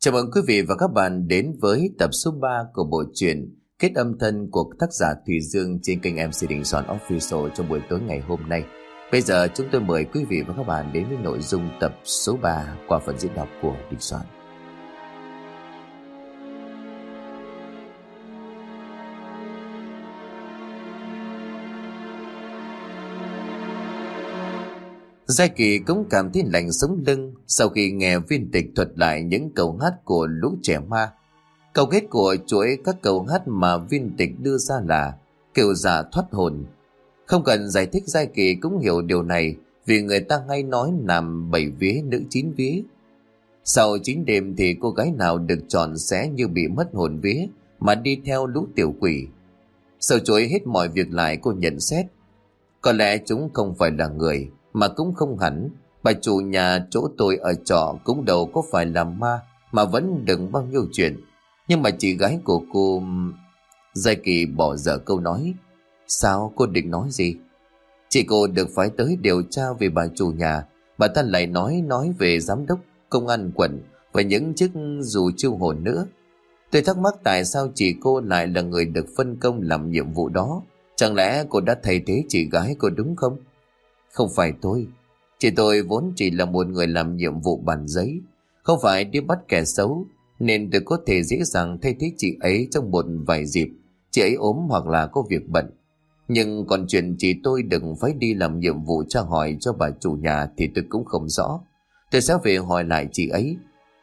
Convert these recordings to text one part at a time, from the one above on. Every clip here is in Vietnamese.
Chào mừng quý vị và các bạn đến với tập số 3 của bộ truyện Kết âm thân của tác giả Thùy Dương trên kênh MC Đình Soạn Official trong buổi tối ngày hôm nay. Bây giờ chúng tôi mời quý vị và các bạn đến với nội dung tập số 3 qua phần diễn đọc của Đình Soạn. Giai Kỳ cũng cảm thấy lạnh sống lưng sau khi nghe Viên Tịch thuật lại những câu hát của lũ trẻ ma. Câu kết của chuỗi các câu hát mà Viên Tịch đưa ra là kêu dạ thoát hồn. Không cần giải thích, Giai Kỳ cũng hiểu điều này, vì người ta hay nói nam 7 vía nữ 9 vía. Sau 9 đêm thì cô gái nào được chọn sẽ như bị mất hồn vía mà đi theo lũ tiểu quỷ. Sau chuỗi hết mọi việc lại, cô nhận xét có lẽ chúng không phải là người, mà cũng không hẳn. Bà chủ nhà chỗ tôi ở trọ cũng đâu có phải là ma mà vẫn đừng bao nhiêu chuyện. Nhưng mà chị gái của cô... Giai Kỳ bỏ dở câu nói. Sao, cô định nói gì? Chị cô được phái tới điều tra về bà chủ nhà. Bà ta lại nói về giám đốc công an quận và những chức dù chiêu hồn nữa. Tôi thắc mắc tại sao chị cô lại là người được phân công làm nhiệm vụ đó. Chẳng lẽ cô đã thay thế chị gái cô đúng không? Không phải tôi. Chị tôi vốn chỉ là một người làm nhiệm vụ bàn giấy, không phải đi bắt kẻ xấu, nên tôi có thể dễ dàng thay thế chị ấy trong một vài dịp chị ấy ốm hoặc là có việc bận. Nhưng còn chuyện chị tôi đừng phải đi làm nhiệm vụ tra hỏi cho bà chủ nhà thì tôi cũng không rõ. Tôi sẽ về hỏi lại chị ấy.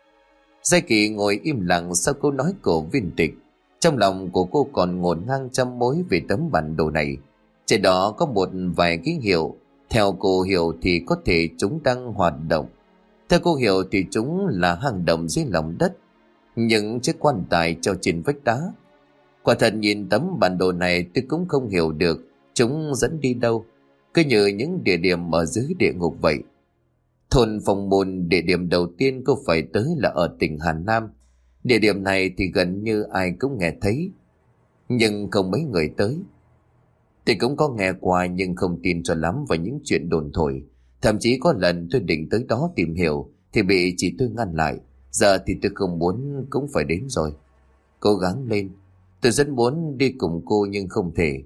Giai Kỳ ngồi im lặng sau câu nói của Viên Tịch. Trong lòng của cô còn ngổn ngang trăm mối về tấm bản đồ này. Trên đó có một vài ký hiệu. Theo cô hiểu thì có thể chúng đang hoạt động. Theo cô hiểu thì chúng là hang động dưới lòng đất, những chiếc quan tài treo trên vách đá. Quả thật nhìn tấm bản đồ này tôi cũng không hiểu được chúng dẫn đi đâu, cứ như những địa điểm ở dưới địa ngục vậy. Thôn Phong Môn, địa điểm đầu tiên cô phải tới là ở tỉnh Hà Nam. Địa điểm này thì gần như ai cũng nghe thấy, nhưng không mấy người tới. Tôi cũng có nghe qua nhưng không tin cho lắm vào những chuyện đồn thổi. Thậm chí có lần tôi định tới đó tìm hiểu thì bị chị tôi ngăn lại. Giờ thì tôi không muốn cũng phải đến rồi. Cố gắng lên. Tôi rất muốn đi cùng cô nhưng không thể.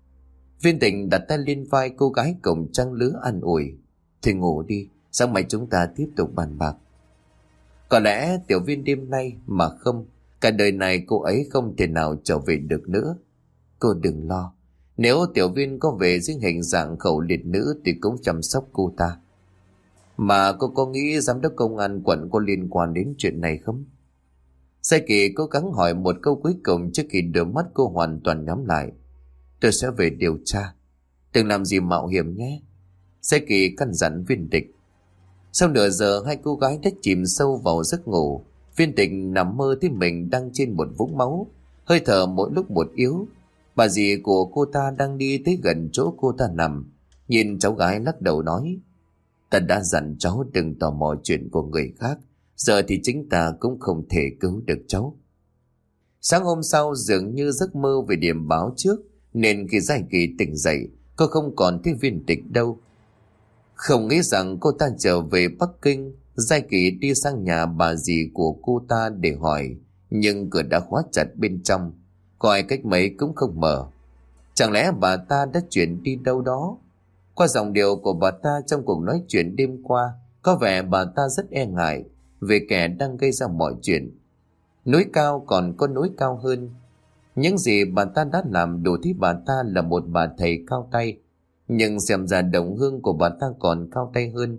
Viên Tịch đặt tay lên vai cô gái cùng trang lứa an ủi. Thì ngủ đi, sáng mai chúng ta tiếp tục bàn bạc. Có lẽ Tiểu Viên đêm nay mà không, cả đời này cô ấy không thể nào trở về được nữa. Cô đừng lo. Nếu Tiểu Viên có về dưới hình dạng khẩu liệt nữ thì cũng chăm sóc cô ta. Mà cô có nghĩ giám đốc công an quận có liên quan đến chuyện này không? Giai Kỳ cố gắng hỏi một câu cuối cùng trước khi đôi mắt cô hoàn toàn nhắm lại. Tôi sẽ về điều tra. Đừng làm gì mạo hiểm nhé. Giai Kỳ căn dặn Viên Tịch. Sau nửa giờ hai cô gái đã chìm sâu vào giấc ngủ. Viên Tịch nằm mơ thấy mình đang trên một vũng máu, hơi thở mỗi lúc một yếu. Bà dì của cô ta đang đi tới gần chỗ cô ta nằm, nhìn cháu gái lắc đầu nói. Ta đã dặn cháu đừng tò mò chuyện của người khác, giờ thì chính ta cũng không thể cứu được cháu. Sáng hôm sau dường như giấc mơ về điểm báo trước, nên khi Giai Kỳ tỉnh dậy, cô không còn thấy Viên Tịch đâu. Không nghĩ rằng cô ta trở về Bắc Kinh, Giai Kỳ đi sang nhà bà dì của cô ta để hỏi, nhưng cửa đã khóa chặt bên trong. Gọi cách mấy cũng không mở. Chẳng lẽ bà ta đã chuyển đi đâu đó? Qua giọng điệu của bà ta trong cuộc nói chuyện đêm qua, có vẻ bà ta rất e ngại về kẻ đang gây ra mọi chuyện. Núi cao còn có núi cao hơn. Những gì bà ta đã làm đủ thấy bà ta là một bà thầy cao tay, nhưng xem ra đồng hương của bà ta còn cao tay hơn.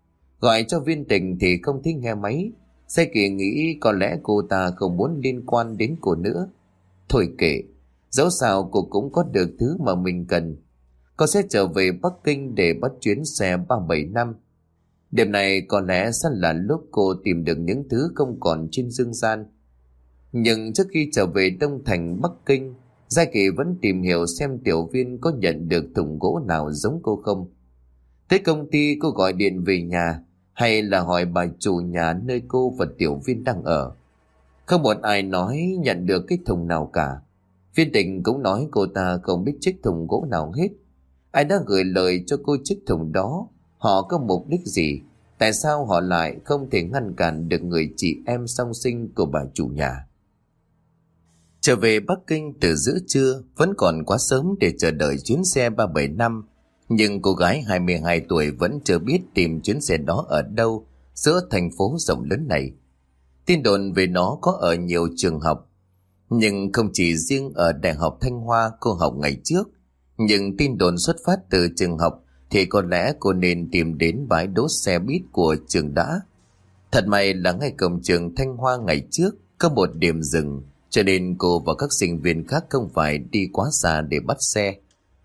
Gọi cho Viên Tịch thì không thấy nghe máy. Giai Kỳ nghĩ có lẽ cô ta không muốn liên quan đến cô nữa. Thôi kệ, dẫu sao cô cũng có được thứ mà mình cần. Cô sẽ trở về Bắc Kinh để bắt chuyến xe 375. Đêm này có lẽ sẽ là lúc cô tìm được những thứ không còn trên dương gian. Nhưng trước khi trở về Đông Thành Bắc Kinh, Giai Kỳ vẫn tìm hiểu xem Tiểu Viên có nhận được thùng gỗ nào giống cô không. Tới công ty cô gọi điện về nhà, hay là hỏi bà chủ nhà nơi cô và Tiểu Viên đang ở. Không một ai nói nhận được cái thùng nào cả. Viên Tịch cũng nói cô ta không biết chiếc thùng gỗ nào hết. Ai đã gửi lời cho cô chiếc thùng đó, họ có mục đích gì, Tại sao họ lại không thể ngăn cản được người chị em song sinh của bà chủ nhà? Trở về Bắc Kinh từ giữa trưa, vẫn còn quá sớm để chờ đợi chuyến xe 375, nhưng cô gái 22 tuổi vẫn chưa biết tìm chuyến xe đó ở đâu giữa thành phố rộng lớn này. Tin đồn về nó có ở nhiều trường học, nhưng không chỉ riêng ở Đại học Thanh Hoa cô học ngày trước. Nhưng tin đồn xuất phát từ trường học thì có lẽ cô nên tìm đến bãi đỗ xe buýt của trường đã. Thật may là ngay cổng trường Thanh Hoa ngày trước có một điểm dừng, cho nên cô và các sinh viên khác không phải đi quá xa để bắt xe.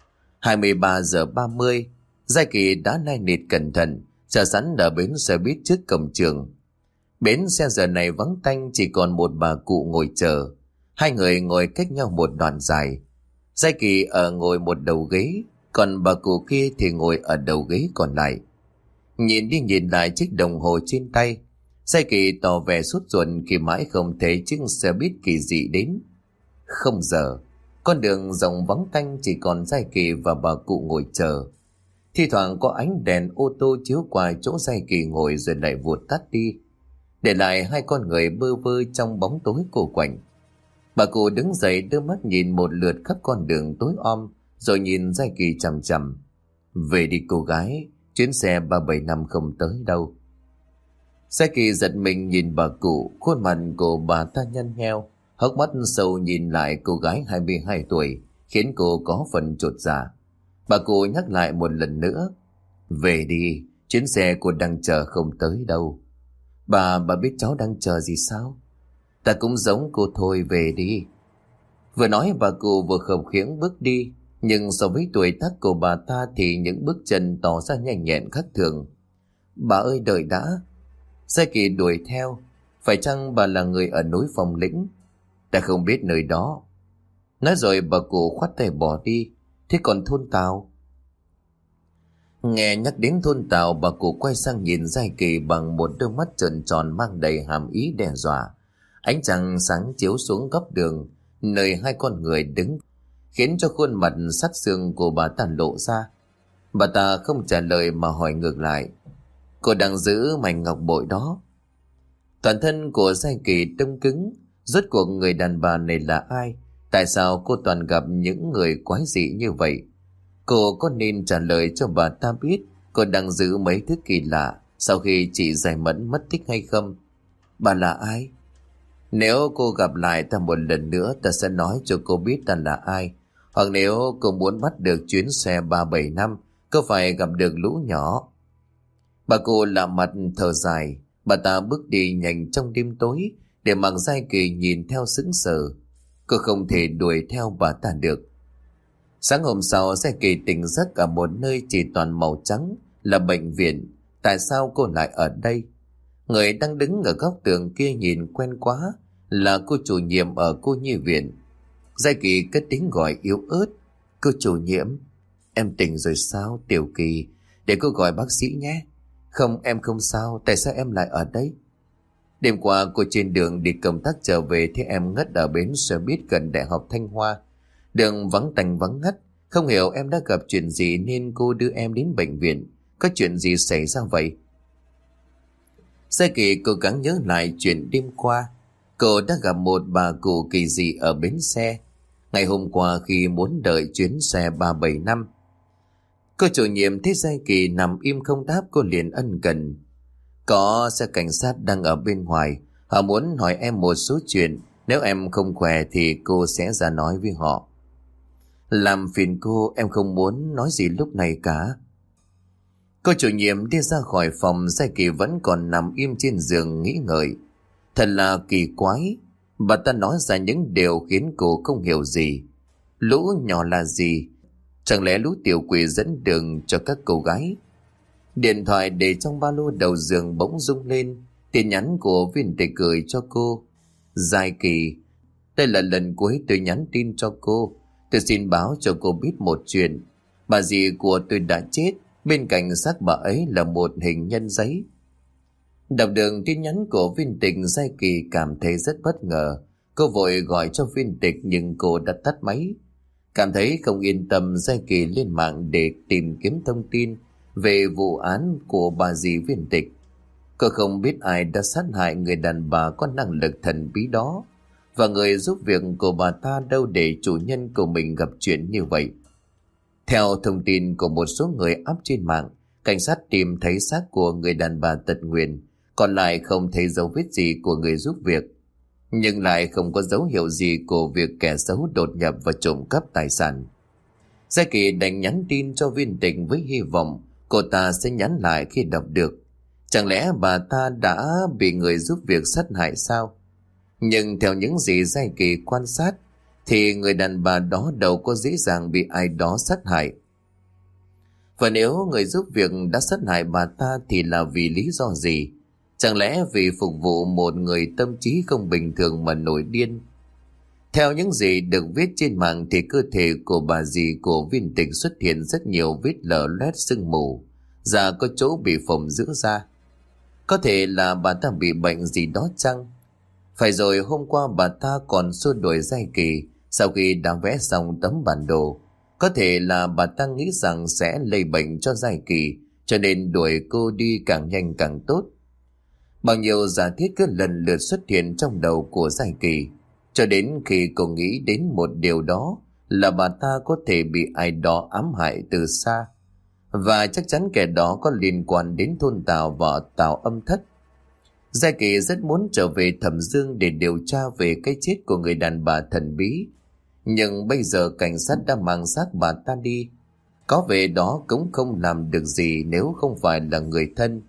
23 giờ 30, Giai Kỳ đã nai nịt cẩn thận chờ sẵn ở bến xe buýt trước cổng trường. Bến xe giờ này vắng tanh, chỉ còn một bà cụ ngồi chờ. Hai người ngồi cách nhau một đoạn dài. Giai Kỳ ở ngồi một đầu ghế, còn bà cụ kia thì ngồi ở đầu ghế còn lại. Nhìn đi nhìn lại chiếc đồng hồ trên tay, Giai Kỳ tỏ vẻ sốt ruột khi mãi không thấy chiếc xe buýt kỳ dị đến. Không giờ, con đường rộng vắng tanh, chỉ còn Giai Kỳ và bà cụ ngồi chờ. Thi thoảng có ánh đèn ô tô chiếu qua chỗ Giai Kỳ ngồi rồi lại vụt tắt đi, để lại hai con người bơ vơ trong bóng tối cô quạnh. Bà cụ đứng dậy đưa mắt nhìn một lượt khắp con đường tối om, rồi nhìn Giai Kỳ chằm chằm. Về đi cô gái, chuyến xe 375 không tới đâu. Giai Kỳ giật mình nhìn bà cụ, khuôn mặt của bà ta nhăn nheo, hốc mắt sâu nhìn lại cô gái 22 tuổi, khiến cô có phần chột dạ. Bà cụ nhắc lại một lần nữa. Về đi, chuyến xe cô đang chờ không tới đâu. Bà biết cháu đang chờ gì sao? Ta cũng giống cô thôi, về đi. Vừa nói bà cụ vừa khập khiễng bước đi, nhưng so với tuổi tác của bà ta thì những bước chân tỏ ra nhanh nhẹn khác thường. Bà ơi, đợi đã. Giai Kỳ đuổi theo. Phải chăng bà là người ở núi Phong Lĩnh? Ta không biết nơi đó. Nói rồi bà cụ khoát tay bỏ đi. Thế còn thôn Tào? Nghe nhắc đến thôn Tào, bà cụ quay sang nhìn Giai Kỳ bằng một đôi mắt tròn tròn mang đầy hàm ý đe dọa. Ánh trăng sáng chiếu xuống góc đường nơi hai con người đứng, khiến cho khuôn mặt sắt xương của bà ta lộ ra. Bà ta không trả lời mà hỏi ngược lại. Cô đang giữ mảnh ngọc bội đó? Toàn thân của Giai Kỳ đông cứng. Rốt cuộc người đàn bà này là ai? Tại sao cô toàn gặp những người quái dị như vậy? Cô có nên trả lời cho bà ta biết cô đang giữ mấy thứ kỳ lạ sau khi chị Giải Mẫn mất tích hay không? Bà là ai? Nếu cô gặp lại ta một lần nữa, ta sẽ nói cho cô biết ta là ai. Hoặc nếu cô muốn bắt được chuyến xe 375, cô phải gặp được lũ nhỏ. Bà cô lạ mặt thở dài. Bà ta bước đi nhanh trong đêm tối, để mặc Giai Kỳ nhìn theo sững sờ. Cô không thể đuổi theo bà ta được. Sáng hôm sau, Giai Kỳ tỉnh giấc ở một nơi chỉ toàn màu trắng, là bệnh viện. Tại sao cô lại ở đây? Người đang đứng ở góc tường kia nhìn quen quá, là cô chủ nhiệm ở cô nhi viện. Giai Kỳ cất tiếng gọi yếu ớt. Cô chủ nhiệm, em tỉnh rồi sao Tiểu Kỳ? Để cô gọi bác sĩ nhé. Không, em không sao. Tại sao em lại ở đây? Đêm qua cô trên đường đi công tác trở về, thấy em ngất ở bến xe buýt gần Đại học Thanh Hoa. Đường vắng tanh vắng ngắt. Không hiểu em đã gặp chuyện gì nên cô đưa em đến bệnh viện. Có chuyện gì xảy ra vậy? Giai Kỳ cố gắng nhớ lại chuyện đêm qua. Cô đã gặp một bà cụ kỳ dị ở bến xe ngày hôm qua khi muốn đợi chuyến xe 375. Cô chủ nhiệm thấy Giai Kỳ nằm im không đáp, cô liền ân cần. Có xe cảnh sát đang ở bên ngoài, họ muốn hỏi em một số chuyện. Nếu em không khỏe thì cô sẽ ra nói với họ. Làm phiền cô, em không muốn nói gì lúc này cả. Cô chủ nhiệm đi ra khỏi phòng. Giai Kỳ vẫn còn nằm im trên giường nghĩ ngợi. Thật là kỳ quái. Bà ta nói ra những điều khiến cô không hiểu gì. Lũ nhỏ là gì? Chẳng lẽ lũ tiểu quỷ dẫn đường cho các cô gái? Điện thoại để trong ba lô đầu giường bỗng rung lên. Tin nhắn của Viên Tịch gửi cho cô. Giai Kỳ, đây là lần cuối tôi nhắn tin cho cô. Tôi xin báo cho cô biết một chuyện. Bà dì của tôi đã chết. Bên cạnh xác bà ấy là một hình nhân giấy. Đọc được tin nhắn của Viên Tịch, Giai Kỳ cảm thấy rất bất ngờ. Cô vội gọi cho Viên Tịch nhưng cô đã tắt máy. Cảm thấy không yên tâm, Giai Kỳ lên mạng để tìm kiếm thông tin về vụ án của bà dì Viên Tịch. Cô không biết ai đã sát hại người đàn bà có năng lực thần bí đó, và người giúp việc của bà ta đâu để chủ nhân của mình gặp chuyện như vậy. Theo thông tin của một số người up trên mạng, cảnh sát tìm thấy xác của người đàn bà tật nguyền, còn lại không thấy dấu vết gì của người giúp việc, nhưng lại không có dấu hiệu gì của việc kẻ xấu đột nhập và trộm cắp tài sản. Gia Kỳ đành nhắn tin cho Viên Tịch với hy vọng cô ta sẽ nhắn lại khi đọc được. Chẳng lẽ bà ta đã bị người giúp việc sát hại sao? Nhưng theo những gì Gia Kỳ quan sát thì người đàn bà đó đâu có dễ dàng bị ai đó sát hại. Và nếu người giúp việc đã sát hại bà ta thì là vì lý do gì? Chẳng lẽ vì phục vụ một người tâm trí không bình thường mà nổi điên? Theo những gì được viết trên mạng thì cơ thể của bà dì của Viên Tịch xuất hiện rất nhiều vết lở loét sưng mù, da có chỗ bị phồng rữa ra. Có thể là bà ta bị bệnh gì đó chăng? Phải rồi, hôm qua bà ta còn xua đuổi Gia Kỳ sau khi đã vẽ xong tấm bản đồ. Có thể là bà ta nghĩ rằng sẽ lây bệnh cho Gia Kỳ, cho nên đuổi cô đi càng nhanh càng tốt. Bao nhiêu giả thiết cứ lần lượt xuất hiện trong đầu của Gia Kỳ, cho đến khi cô nghĩ đến một điều đó là bà ta có thể bị ai đó ám hại từ xa, và chắc chắn kẻ đó có liên quan đến thôn Tào và Tào Âm Thất. Gia Kỳ rất muốn trở về Thẩm Dương để điều tra về cái chết của người đàn bà thần bí, nhưng bây giờ cảnh sát đã mang xác bà ta đi, có về đó cũng không làm được gì nếu không phải là người thân.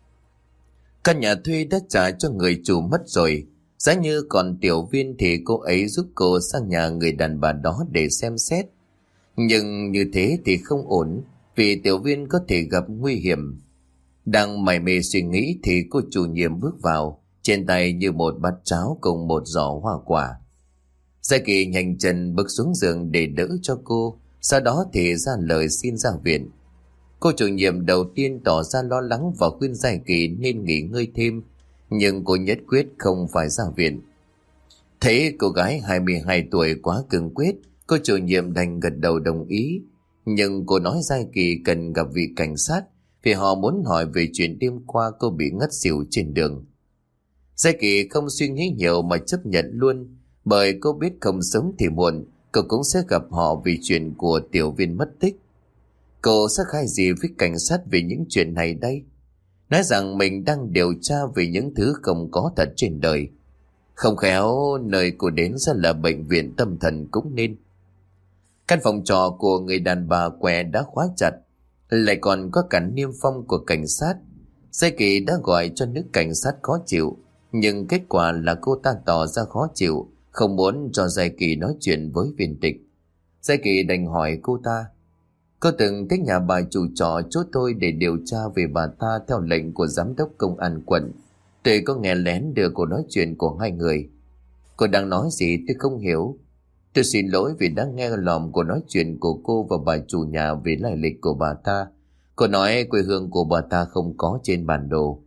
Căn nhà thuê đã trả cho người chủ mất rồi, giá như còn Tiểu Viên thì cô ấy giúp cô sang nhà người đàn bà đó để xem xét. Nhưng như thế thì không ổn, vì Tiểu Viên có thể gặp nguy hiểm. Đang mải mê suy nghĩ thì cô chủ nhiệm bước vào, trên tay như một bát cháo cùng một giỏ hoa quả. Gia Kỳ nhanh chân bước xuống giường để đỡ cho cô, sau đó thì ra lời xin ra viện. Cô chủ nhiệm đầu tiên tỏ ra lo lắng và khuyên Gia Kỳ nên nghỉ ngơi thêm, nhưng cô nhất quyết không phải ra viện. Thấy cô gái 22 tuổi quá cương quyết, cô chủ nhiệm đành gật đầu đồng ý, nhưng cô nói Gia Kỳ cần gặp vị cảnh sát vì họ muốn hỏi về chuyện đêm qua cô bị ngất xỉu trên đường. Gia Kỳ không suy nghĩ nhiều mà chấp nhận luôn, bởi cô biết không sớm thì muộn cô cũng sẽ gặp họ vì chuyện của Tiểu Viên mất tích. Cô sẽ khai gì với cảnh sát về những chuyện này đây? Nói rằng mình đang điều tra về những thứ không có thật trên đời. Không khéo nơi cô đến sẽ là bệnh viện tâm thần cũng nên. Căn phòng trọ của người đàn bà què đã khóa chặt, lại còn có cả niêm phong của cảnh sát. Gia Kỳ đã gọi cho nữ cảnh sát khó chịu, nhưng kết quả là cô ta tỏ ra khó chịu, không muốn cho Gia Kỳ nói chuyện với Viên Tịch. Gia Kỳ đành hỏi cô ta: cô từng tới nhà bà chủ trọ chốt tôi để điều tra về bà ta theo lệnh của giám đốc công an quận. Tôi có nghe lén được cuộc nói chuyện của hai người. Cô đang nói gì tôi không hiểu. Tôi xin lỗi vì đã nghe lỏm cuộc nói chuyện của cô và bà chủ nhà về lai lịch của bà ta. Cô nói quê hương của bà ta không có trên bản đồ.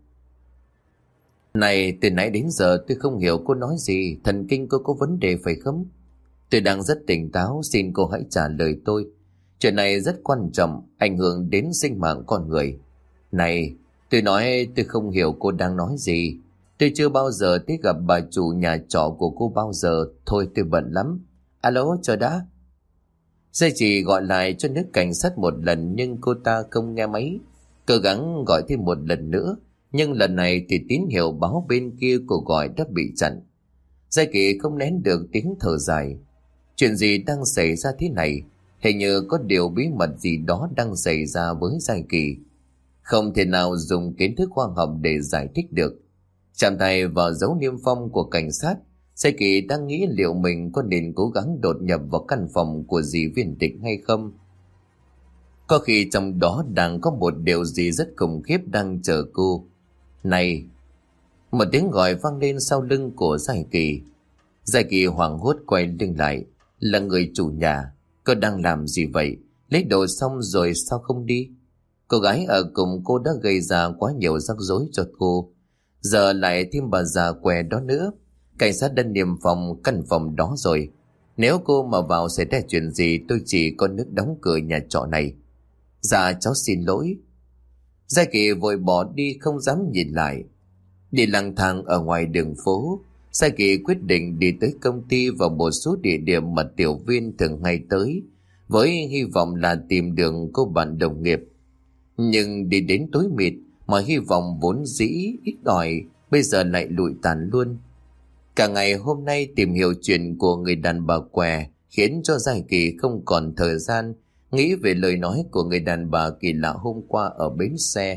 Này, từ nãy đến giờ tôi không hiểu cô nói gì. Thần kinh cô có vấn đề phải không? Tôi đang rất tỉnh táo, xin cô hãy trả lời tôi. Chuyện này rất quan trọng, ảnh hưởng đến sinh mạng con người. Này, tôi nói tôi không hiểu cô đang nói gì. Tôi chưa bao giờ tới gặp bà chủ nhà trọ của cô bao giờ. Thôi tôi bận lắm. Alo, chờ đã. Dây chỉ gọi lại cho nữ cảnh sát một lần nhưng cô ta không nghe máy. Cố gắng gọi thêm một lần nữa, nhưng lần này thì tín hiệu báo bên kia cuộc gọi đã bị chặn. Gia Kỳ không nén được tiếng thở dài. Chuyện gì đang xảy ra thế này? Hình như có điều bí mật gì đó đang xảy ra với Gia Kỳ. Không thể nào dùng kiến thức khoa học để giải thích được. Chạm tay vào dấu niêm phong của cảnh sát, Gia Kỳ đang nghĩ liệu mình có nên cố gắng đột nhập vào căn phòng của dì Viên Tịch hay không. Có khi trong đó đang có một điều gì rất khủng khiếp đang chờ cô. Này! Một tiếng gọi vang lên sau lưng của Gia Kỳ. Gia Kỳ hoảng hốt quay lưng lại. Là người chủ nhà. Cô đang làm gì vậy? Lấy đồ xong rồi sao không đi? Cô gái ở cùng cô đã gây ra quá nhiều rắc rối cho cô. Giờ lại thêm bà già què đó nữa. Cảnh sát đã niêm phong căn phòng đó rồi. Nếu cô mà vào xảy ra chuyện gì tôi chỉ có nước đóng cửa nhà trọ này. Dạ cháu xin lỗi. Gia Kỳ vội bỏ đi không dám nhìn lại. Đi lang thang ở ngoài đường phố, Gia Kỳ quyết định đi tới công ty và một số địa điểm mà Tiểu Viên thường hay tới, với hy vọng là tìm được cô bạn đồng nghiệp. Nhưng đi đến tối mịt, mọi hy vọng vốn dĩ ít ỏi bây giờ lại lụi tàn luôn. Cả ngày hôm nay tìm hiểu chuyện của người đàn bà què khiến cho Gia Kỳ không còn thời gian nghĩ về lời nói của người đàn bà kỳ lạ hôm qua ở bến xe.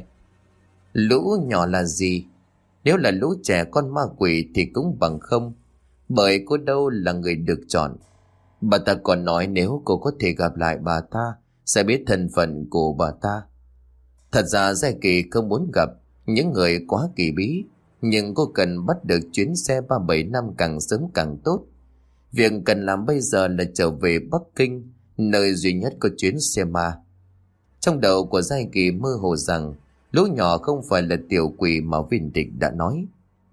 Lũ nhỏ là gì? Nếu là lũ trẻ con ma quỷ thì cũng bằng không, bởi cô đâu là người được chọn. Bà ta còn nói nếu cô có thể gặp lại bà ta sẽ biết thân phận của bà ta. Thật ra Gia Kỳ không muốn gặp những người quá kỳ bí, nhưng cô cần bắt được chuyến xe 375 càng sớm càng tốt. Việc cần làm bây giờ là trở về Bắc Kinh, nơi duy nhất có chuyến xe ma. Trong đầu của Gia Kỳ mơ hồ rằng lũ nhỏ không phải là tiểu quỷ mà Viên Tịch đã nói.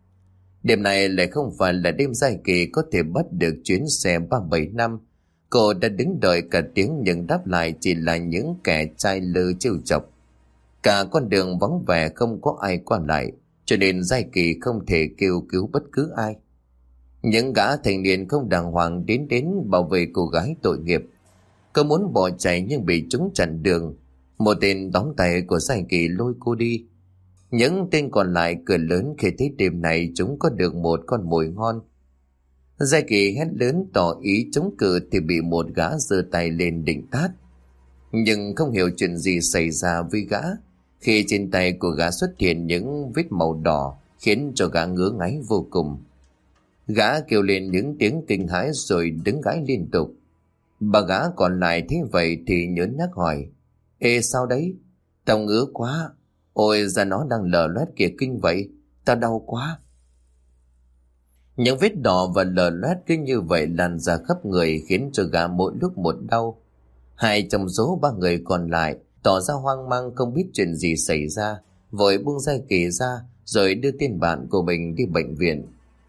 Đêm này lại không phải là đêm Gia Kỳ có thể bắt được chuyến xe 375. Cô đã đứng đợi cả tiếng nhưng đáp lại chỉ là những kẻ trai lơ trêu chọc. Cả con đường vắng vẻ không có ai qua lại, cho nên Gia Kỳ không thể kêu cứu bất cứ ai. Những gã thanh niên không đàng hoàng đến bảo vệ cô gái tội nghiệp. Cô muốn bỏ chạy nhưng bị chúng chặn đường. Một tên đóng tay của Gia Kỳ lôi cô đi. Những tên còn lại cười lớn khi thấy đêm này chúng có được một con mồi ngon. Gia Kỳ hét lớn tỏ ý chống cự thì bị một gã giơ tay lên định tát. Nhưng không hiểu chuyện gì xảy ra với gã, khi trên tay của gã xuất hiện những vết màu đỏ khiến cho gã ngứa ngáy vô cùng. Gã kêu lên những tiếng kinh hãi rồi đứng gãi liên tục. Bà gã còn lại thấy vậy thì nhớn nhác hỏi: Ê sao đấy? Tao ngứa quá. Ôi da nó đang lở loét kìa, kinh vậy. Tao đau quá. Những vết đỏ và lở loét cứ như vậy lan ra khắp người khiến cho gã mỗi lúc một đau. Hai trong số ba người còn lại tỏ ra hoang mang không biết chuyện gì xảy ra, vội buông Gia Kỳ ra rồi đưa tên bạn của mình đi bệnh viện.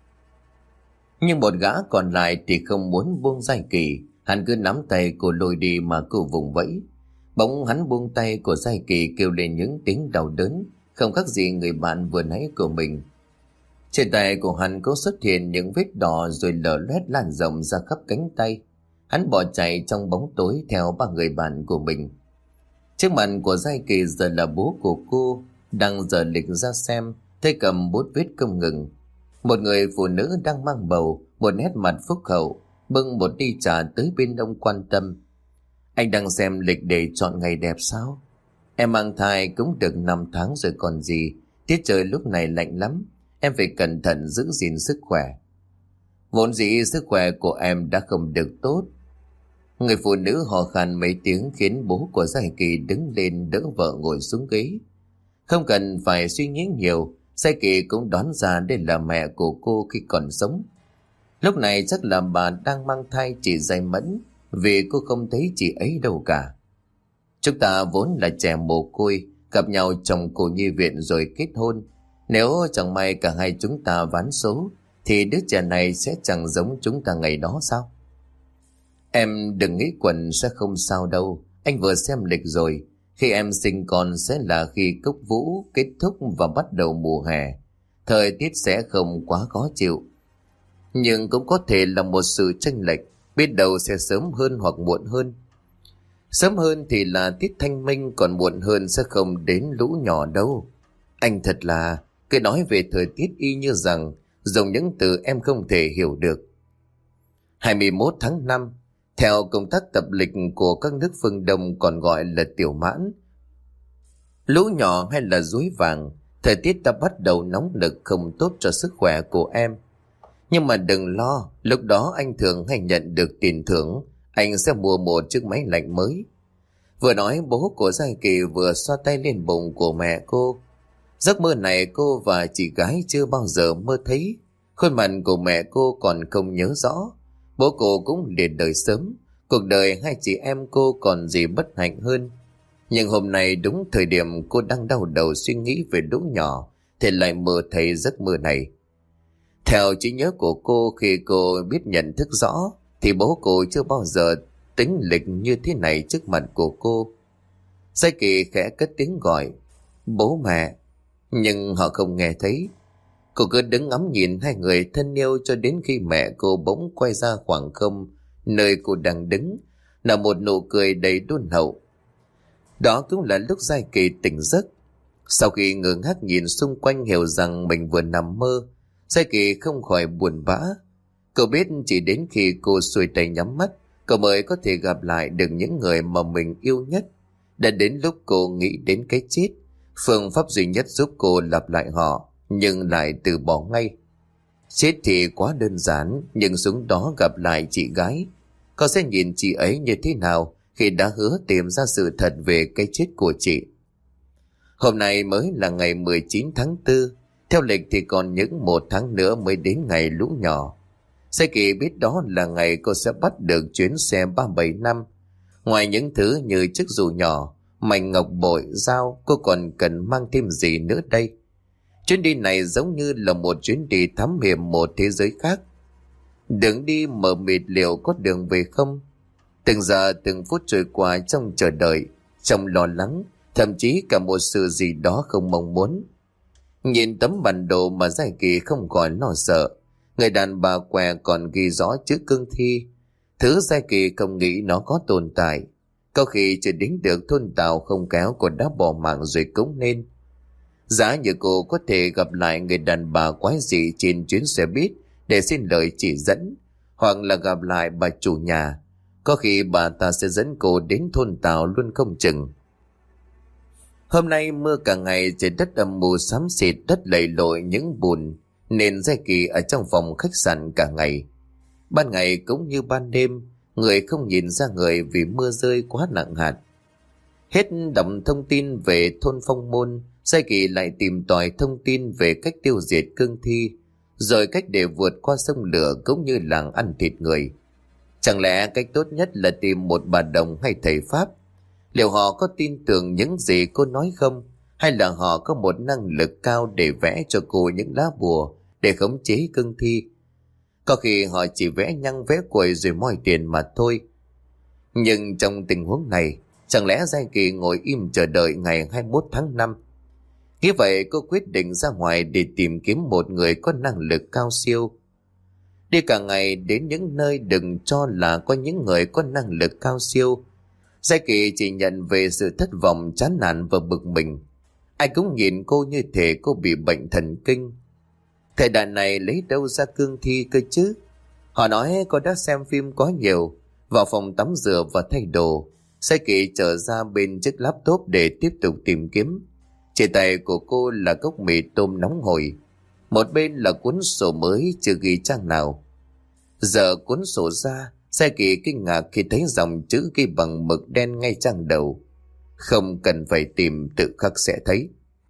Nhưng một gã còn lại thì không muốn buông Gia Kỳ, hắn cứ nắm tay cô lôi đi mà cô vùng vẫy. Bỗng hắn buông tay của Gia Kỳ kêu lên những tiếng đau đớn, không khác gì người bạn vừa nãy của mình. Trên tay của hắn có xuất hiện những vết đỏ rồi lở loét lan rộng ra khắp cánh tay. Hắn bỏ chạy trong bóng tối theo ba người bạn của mình. Trước mặt của Gia Kỳ giờ là bố của cô, đang dở lịch ra xem, tay cầm bút viết không ngừng. Một người phụ nữ đang mang bầu, một nét mặt phúc hậu, bưng một ly trà tới bên ông quan tâm. Anh đang xem lịch để chọn ngày đẹp sao? Em mang thai cũng được 5 tháng rồi còn gì, tiết trời lúc này lạnh lắm, em phải cẩn thận giữ gìn sức khỏe. Vốn dĩ sức khỏe của em đã không được tốt. Người phụ nữ hò khan mấy tiếng khiến bố của Gia Kỳ đứng lên đỡ vợ ngồi xuống ghế. Không cần phải suy nghĩ nhiều, Gia Kỳ cũng đoán ra đây là mẹ của cô khi còn sống. Lúc này chắc là bà đang mang thai chị Giai Mẫn, vì cô không thấy chị ấy đâu cả. Chúng ta vốn là trẻ mồ côi, gặp nhau trong cô nhi viện rồi kết hôn. Nếu chẳng may cả hai chúng ta ván số, thì đứa trẻ này sẽ chẳng giống chúng ta ngày đó sao? Em đừng nghĩ quần sẽ không sao đâu, anh vừa xem lịch rồi. Khi em sinh con sẽ là khi cốc vũ kết thúc và bắt đầu mùa hè. Thời tiết sẽ không quá khó chịu. Nhưng cũng có thể là một sự chênh lệch, biết đâu sẽ sớm hơn hoặc muộn hơn. Sớm hơn thì là tiết thanh minh, còn muộn hơn sẽ không đến lũ nhỏ đâu. Anh thật là cứ nói về thời tiết y như rằng dùng những từ em không thể hiểu được. 21 tháng 5, theo công tác tập lịch của các nước phương Đông còn gọi là tiểu mãn, lũ nhỏ hay là rúi vàng, thời tiết đã bắt đầu nóng nực không tốt cho sức khỏe của em. Nhưng mà đừng lo, lúc đó anh thường hay nhận được tiền thưởng, anh sẽ mua một chiếc máy lạnh mới. Vừa nói bố của Gia Kỳ vừa xoa tay lên bụng của mẹ cô. Giấc mơ này cô và chị gái chưa bao giờ mơ thấy. Khuôn mặt của mẹ cô còn không nhớ rõ. Bố cô cũng liền đời sớm. Cuộc đời hai chị em cô còn gì bất hạnh hơn. Nhưng hôm nay đúng thời điểm cô đang đau đầu suy nghĩ về lũ nhỏ thì lại mơ thấy giấc mơ này. Theo trí nhớ của cô, khi cô biết nhận thức rõ thì bố cô chưa bao giờ tính lịch như thế này trước mặt của cô. Gia Kỳ khẽ cất tiếng gọi: bố mẹ, nhưng họ không nghe thấy. Cô cứ đứng ngắm nhìn hai người thân yêu cho đến khi mẹ cô bỗng quay ra khoảng không nơi cô đang đứng, là một nụ cười đầy đôn hậu. Đó cũng là lúc Giai Kỳ tỉnh giấc. Sau khi ngơ ngác nhìn xung quanh hiểu rằng mình vừa nằm mơ, Giai Kỳ không khỏi buồn bã. Cô biết chỉ đến khi cô xuôi tay nhắm mắt, cô mới có thể gặp lại được những người mà mình yêu nhất. Đã đến lúc cô nghĩ đến cái chết, phương pháp duy nhất giúp cô lặp lại họ, nhưng lại từ bỏ ngay. Chết thì quá đơn giản, nhưng xuống đó gặp lại chị gái, cô sẽ nhìn chị ấy như thế nào khi đã hứa tìm ra sự thật về cái chết của chị. Hôm nay mới là ngày 19 tháng 4, theo lịch thì còn những 1 tháng nữa mới đến ngày lũ nhỏ. Giai Kỳ biết đó là ngày cô sẽ bắt được chuyến xe 375. Ngoài những thứ như chiếc dù nhỏ, mảnh ngọc bội, dao, cô còn cần mang thêm gì nữa đây? Chuyến đi này giống như là một chuyến đi thám hiểm một thế giới khác. Đường đi mờ mịt, liệu có đường về không? Từng giờ từng phút trôi qua trong chờ đợi, trong lo lắng, thậm chí cả một sự gì đó không mong muốn. Nhìn tấm bản đồ mà Giai Kỳ không khỏi lo sợ. Người đàn bà què còn ghi rõ chữ cương thi, thứ Giai Kỳ không nghĩ nó có tồn tại. Có khi chưa đến được thôn Tàu không kéo cô đã bỏ mạng rồi cũng nên. Giá như cô có thể gặp lại người đàn bà quái dị trên chuyến xe buýt để xin lời chỉ dẫn, hoặc là gặp lại bà chủ nhà, có khi bà ta sẽ dẫn cô đến thôn Tàu luôn không chừng. Hôm nay mưa cả ngày, trời đất âm mù xám xịt, đất lầy lội những bùn, nên Giai Kỳ ở trong phòng khách sạn cả ngày. Ban ngày cũng như ban đêm, người không nhìn ra người vì mưa rơi quá nặng hạt. Hết đọc thông tin về thôn Phong Môn, Giai Kỳ lại tìm tòi thông tin về cách tiêu diệt cương thi, rồi cách để vượt qua sông lửa cũng như làng ăn thịt người. Chẳng lẽ cách tốt nhất là tìm một bà đồng hay thầy Pháp? Liệu họ có tin tưởng những gì cô nói không? Hay là họ có một năng lực cao để vẽ cho cô những lá bùa để khống chế cương thi? Có khi họ chỉ vẽ nhăng vẽ quầy rồi moi tiền mà thôi. Nhưng trong tình huống này, chẳng lẽ Giai Kỳ ngồi im chờ đợi ngày 21 tháng 5? Nghĩ vậy cô quyết định ra ngoài để tìm kiếm một người có năng lực cao siêu. Đi cả ngày đến những nơi đừng cho là có những người có năng lực cao siêu, Giai Kỳ chỉ nhận về sự thất vọng, chán nản và bực mình. Ai cũng nhìn cô như thể cô bị bệnh thần kinh. Thời đại này lấy đâu ra cương thi cơ chứ? Họ nói cô đã xem phim quá nhiều. Vào phòng tắm rửa và thay đồ, Giai Kỳ trở ra bên chiếc laptop để tiếp tục tìm kiếm. Trên tay của cô là cốc mì tôm nóng hổi, một bên là cuốn sổ mới chưa ghi trang nào. Giờ cuốn sổ ra, Giai Kỳ kinh ngạc khi thấy dòng chữ ghi bằng mực đen ngay trang đầu. Không cần phải tìm, tự khắc sẽ thấy.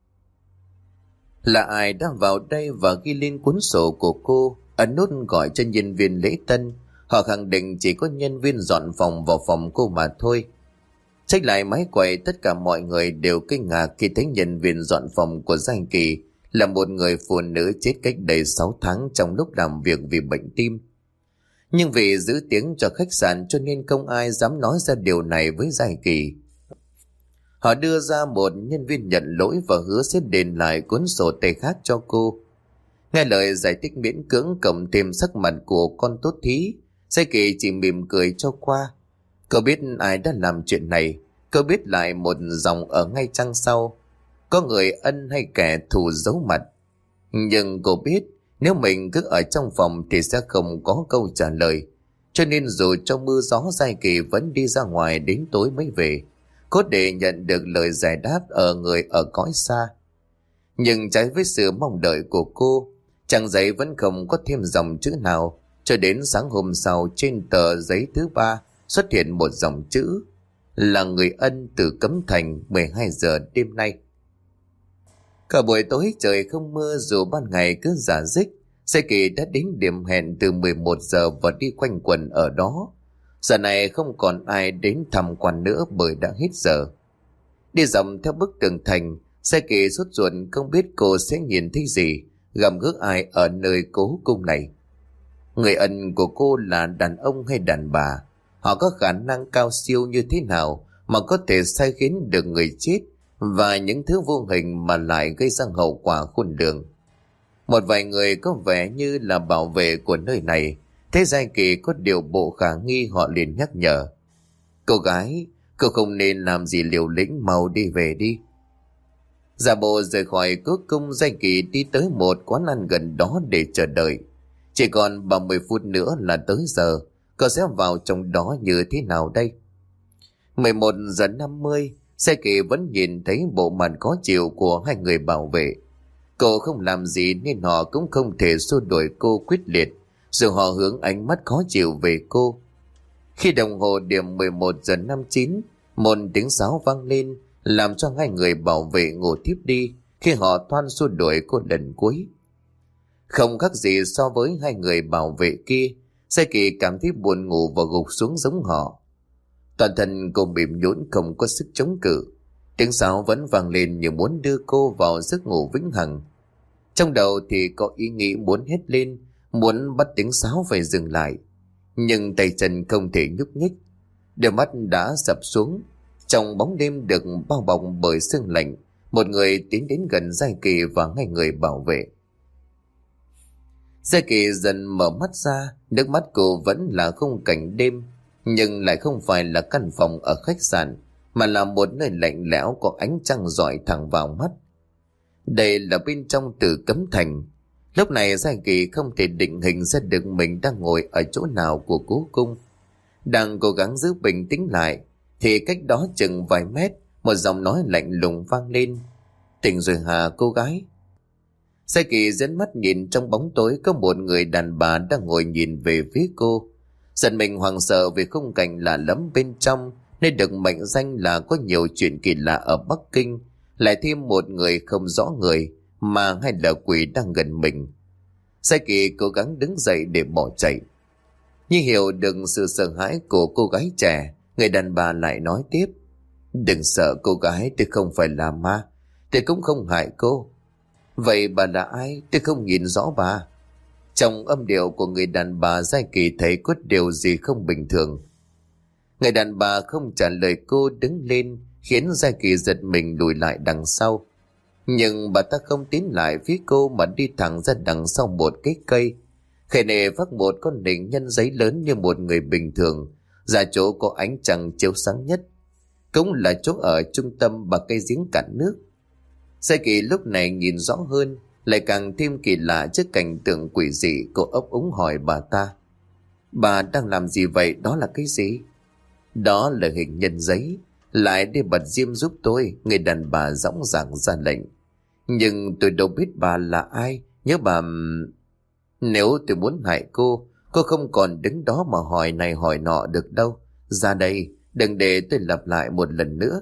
Là ai đã vào đây và ghi lên cuốn sổ của cô, ấn nút gọi cho nhân viên lễ tân. Họ khẳng định chỉ có nhân viên dọn phòng vào phòng cô mà thôi. Trách lại máy quay, tất cả mọi người đều kinh ngạc khi thấy nhân viên dọn phòng của Giai Kỳ là một người phụ nữ chết cách đây 6 tháng trong lúc làm việc vì bệnh tim. Nhưng vì giữ tiếng cho khách sạn cho nên không ai dám nói ra điều này với Giai Kỳ. Họ đưa ra một nhân viên nhận lỗi và hứa sẽ đền lại cuốn sổ tay khác cho cô. Nghe lời giải thích miễn cưỡng cộng thêm sắc mặt của con tốt thí, Giai Kỳ chỉ mỉm cười cho qua. Cô biết ai đã làm chuyện này, cô biết lại một dòng ở ngay trang sau, có người ân hay kẻ thù giấu mặt. Nhưng cô biết nếu mình cứ ở trong phòng thì sẽ không có câu trả lời, cho nên dù trong mưa gió Giai Kỳ vẫn đi ra ngoài đến tối mới về, cốt để nhận được lời giải đáp ở người ở cõi xa. Nhưng trái với sự mong đợi của cô, trang giấy vẫn không có thêm dòng chữ nào, cho đến sáng hôm sau trên tờ giấy thứ 3 xuất hiện một dòng chữ là người ân từ Cấm Thành 12 giờ đêm nay. Cả buổi tối trời không mưa, dù ban ngày cứ rả rích. Giai Kỳ đã đến điểm hẹn từ 11 giờ và đi quanh quẩn ở đó. Giờ này không còn ai đến tham quan nữa bởi đã hết giờ. Đi dọc theo bức tường thành, Giai Kỳ sốt ruột không biết cô sẽ nhìn thấy gì, gặp gỡ ai ở nơi cố cung này. Người ân của cô là đàn ông hay đàn bà? Họ có khả năng cao siêu như thế nào mà có thể sai khiến được người chết và những thứ vô hình mà lại gây ra hậu quả khôn lường. Một vài người có vẻ như là bảo vệ của nơi này, thấy Giai Kỳ có điều bộ khả nghi, họ liền nhắc nhở: cô gái, cô không nên làm gì liều lĩnh, mau đi về đi. Giả bộ rời khỏi cố cung, Giai Kỳ đi tới một quán ăn gần đó để chờ đợi. Chỉ còn 30 phút nữa là tới giờ, cô sẽ vào trong đó như thế nào đây? 11 giờ 50, Giai Kỳ vẫn nhìn thấy bộ mặt khó chịu của hai người bảo vệ. Cô không làm gì nên họ cũng không thể xua đuổi cô quyết liệt, dù họ hướng ánh mắt khó chịu về cô. Khi đồng hồ điểm 11 giờ 59, một tiếng sáo vang lên, làm cho hai người bảo vệ ngủ thiếp đi khi họ toan xua đuổi cô lần cuối. Không khác gì so với hai người bảo vệ kia, Giai Kỳ cảm thấy buồn ngủ và gục xuống giống họ. Toàn thân cô mềm nhũn, không có sức chống cự. Tiếng sáo vẫn vang lên như muốn đưa cô vào giấc ngủ vĩnh hằng. Trong đầu thì có ý nghĩ muốn hét lên, muốn bắt tiếng sáo phải dừng lại, nhưng tay chân không thể nhúc nhích. Đôi mắt đã sập xuống. Trong bóng đêm được bao bọc bởi sương lạnh, một người tiến đến gần Giai Kỳ và hai người bảo vệ. Giai Kỳ dần mở mắt ra, nước mắt cô vẫn là khung cảnh đêm, nhưng lại không phải là căn phòng ở khách sạn, mà là một nơi lạnh lẽo có ánh trăng rọi thẳng vào mắt. Đây là bên trong Tử Cấm Thành. Lúc này Giai Kỳ không thể định hình ra được mình đang ngồi ở chỗ nào của cố cung. Đang cố gắng giữ bình tĩnh lại, thì cách đó chừng vài mét, một giọng nói lạnh lùng vang lên: tỉnh rồi hả cô gái? Giai Kỳ dẫn mắt nhìn trong bóng tối, có một người đàn bà đang ngồi nhìn về phía cô. Giận mình hoảng sợ vì khung cảnh lạ lẫm bên trong, nên được mệnh danh là có nhiều chuyện kỳ lạ ở Bắc Kinh, lại thêm một người không rõ người mà hay là quỷ đang gần mình. Giai Kỳ cố gắng đứng dậy để bỏ chạy, như hiểu được sự sợ hãi của cô gái trẻ. Người đàn bà lại nói tiếp: đừng sợ cô gái, tôi không phải là ma, tôi cũng không hại cô. Vậy bà là ai? Tôi không nhìn rõ bà. Trong âm điệu của người đàn bà, Giai Kỳ thấy có điều gì không bình thường. Người đàn bà không trả lời cô, đứng lên, khiến Giai Kỳ giật mình lùi lại đằng sau. Nhưng bà ta không tiến lại phía cô mà đi thẳng ra đằng sau một cái cây. Khề nề vác một con đỉnh nhân giấy lớn như một người bình thường, ra chỗ có ánh trăng chiếu sáng nhất, cũng là chỗ ở trung tâm bằng cây giếng cạn nước. Giai Kỳ lúc này nhìn rõ hơn, lại càng thêm kỳ lạ trước cảnh tượng quỷ dị. Cô ấp úng hỏi bà ta: bà đang làm gì vậy? Đó là cái gì? Đó là hình nhân giấy. Lại đi bật diêm giúp tôi, người đàn bà dõng dạc ra lệnh. Nhưng tôi đâu biết bà là ai. Nhớ bà... Nếu tôi muốn hại cô không còn đứng đó mà hỏi này hỏi nọ được đâu. Ra đây, đừng để tôi lặp lại một lần nữa.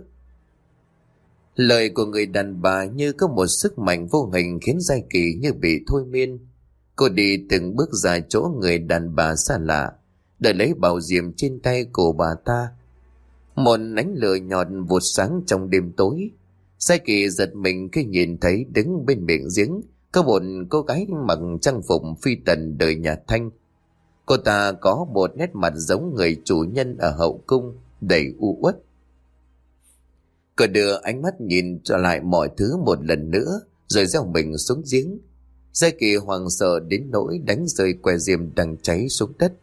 Lời của người đàn bà như có một sức mạnh vô hình khiến Giai Kỳ như bị thôi miên. Cô đi từng bước ra chỗ người đàn bà xa lạ, đợi lấy bảo diệm trên tay của bà ta. Một ánh lửa nhọt vụt sáng trong đêm tối. Giai Kỳ giật mình khi nhìn thấy đứng bên miệng giếng có một cô gái mặc trang phục phi tần đời nhà Thanh. Cô ta có một nét mặt giống người chủ nhân ở hậu cung, đầy u uất. Cô đưa ánh mắt nhìn trở lại mọi thứ một lần nữa, rồi gieo mình xuống giếng. Giai Kỳ hoảng sợ đến nỗi đánh rơi que diêm đang cháy xuống đất.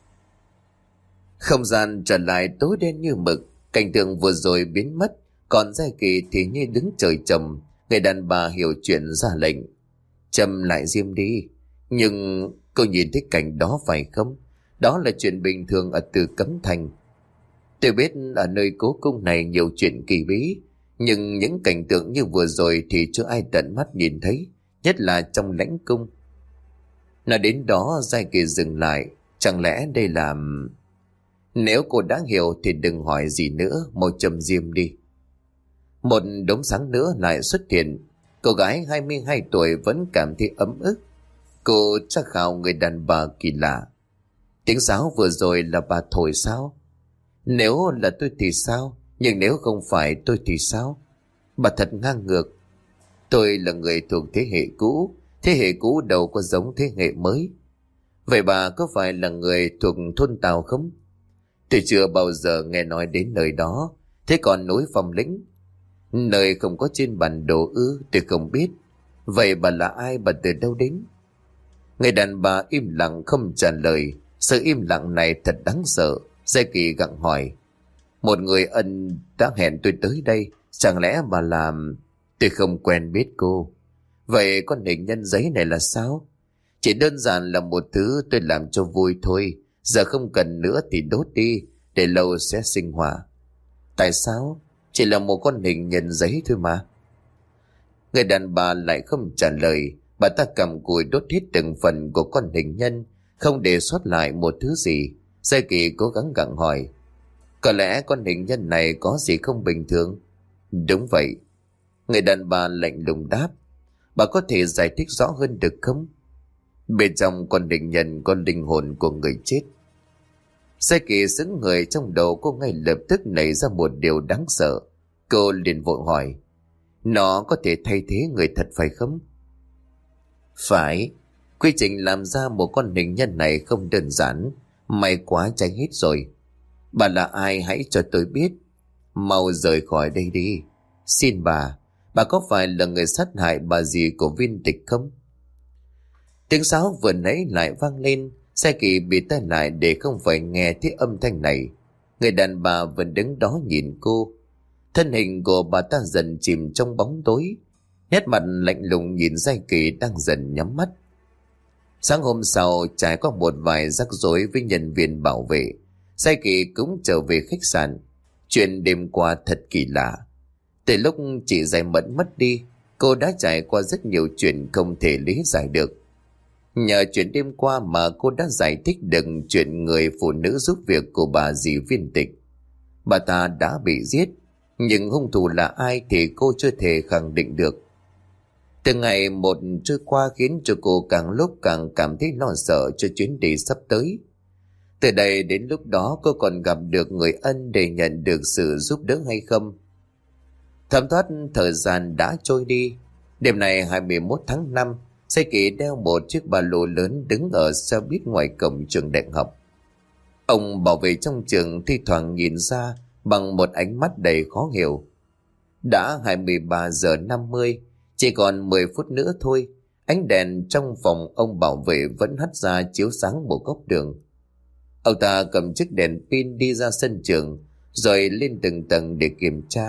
Không gian trở lại tối đen như mực, cảnh tượng vừa rồi biến mất, còn Giai Kỳ thì như đứng trời trầm. Người đàn bà hiểu chuyện ra lệnh: châm lại diêm đi. Nhưng cô nhìn thấy cảnh đó phải không? Đó là chuyện bình thường ở Tử Cấm Thành. Tôi biết ở nơi cố cung này nhiều chuyện kỳ bí, nhưng những cảnh tượng như vừa rồi thì chưa ai tận mắt nhìn thấy, nhất là trong lãnh cung. Nói đến đó, Giai Kỳ dừng lại. Chẳng lẽ đây là... Nếu cô đã hiểu thì đừng hỏi gì nữa, mau châm diêm đi. Một đốm sáng nữa lại xuất hiện. Cô gái 22 tuổi vẫn cảm thấy ấm ức. Cô tra khảo người đàn bà kỳ lạ: tiếng sáo vừa rồi là bà thổi sao? Nếu là tôi thì sao? Nhưng nếu không phải tôi thì sao? Bà thật ngang ngược. Tôi là người thuộc thế hệ cũ đâu có giống thế hệ mới. Vậy bà có phải là người thuộc thôn Tàu không? Tôi chưa bao giờ nghe nói đến nơi đó. Thế còn núi Phong Lĩnh? Nơi không có trên bản đồ ư? Tôi không biết. Vậy bà là ai, bà từ đâu đến? Người đàn bà im lặng không trả lời. Sự im lặng này thật đáng sợ. Gia Kỳ gặng hỏi. Một người ân đã hẹn tôi tới đây, chẳng lẽ bà làm... Tôi không quen biết cô. Vậy con hình nhân giấy này là sao? Chỉ đơn giản là một thứ tôi làm cho vui thôi. Giờ không cần nữa thì đốt đi, để lâu sẽ sinh hỏa. Tại sao? Chỉ là một con hình nhân giấy thôi mà. Người đàn bà lại không trả lời. Bà ta cầm cùi đốt hết từng phần của con hình nhân, không để sót lại một thứ gì. Gia Kỳ cố gắng gặng hỏi. Có lẽ con hình nhân này có gì không bình thường? Đúng vậy. Người đàn bà lạnh lùng đáp. Bà có thể giải thích rõ hơn được không? Bên trong con hình nhân có linh hồn của người chết. Gia Kỳ sững người, trong đầu cô ngay lập tức nảy ra một điều đáng sợ. Cô liền vội hỏi. Nó có thể thay thế người thật phải không? Phải. Quy trình làm ra một con hình nhân này không đơn giản. May quá cháy hết rồi. Bà là ai hãy cho tôi biết. Mau rời khỏi đây đi. Xin bà có phải là người sát hại bà dì của Viên Tịch không? Tiếng sáo vừa nãy lại vang lên. Gia Kỳ bị tai lại để không phải nghe thấy âm thanh này. Người đàn bà vẫn đứng đó nhìn cô. Thân hình của bà ta dần chìm trong bóng tối. Nét mặt lạnh lùng nhìn Gia Kỳ đang dần nhắm mắt. Sáng hôm sau, trải qua một vài rắc rối với nhân viên bảo vệ, Gia Kỳ cũng trở về khách sạn. Chuyện đêm qua thật kỳ lạ. Từ lúc chị Giai Mẫn mất đi, cô đã trải qua rất nhiều chuyện không thể lý giải được. Nhờ chuyện đêm qua mà cô đã giải thích được chuyện người phụ nữ giúp việc của bà dì Viên Tịch. Bà ta đã bị giết, nhưng hung thủ là ai thì cô chưa thể khẳng định được. Từng ngày một trôi qua khiến cho cô càng lúc càng cảm thấy lo sợ cho chuyến đi sắp tới. Từ đây đến lúc đó cô còn gặp được người ân để nhận được sự giúp đỡ hay không? Thấm thoát thời gian đã trôi đi. Đêm nay 21 tháng 5, Gia Kỳ đeo một chiếc ba lô lớn đứng ở xe buýt ngoài cổng trường đại học. Ông bảo vệ trong trường thi thoảng nhìn ra bằng một ánh mắt đầy khó hiểu. Đã 23 giờ 50, chỉ còn 10 phút nữa thôi. Ánh đèn trong phòng ông bảo vệ vẫn hắt ra chiếu sáng một góc đường. Ông ta cầm chiếc đèn pin đi ra sân trường, rồi lên từng tầng để kiểm tra.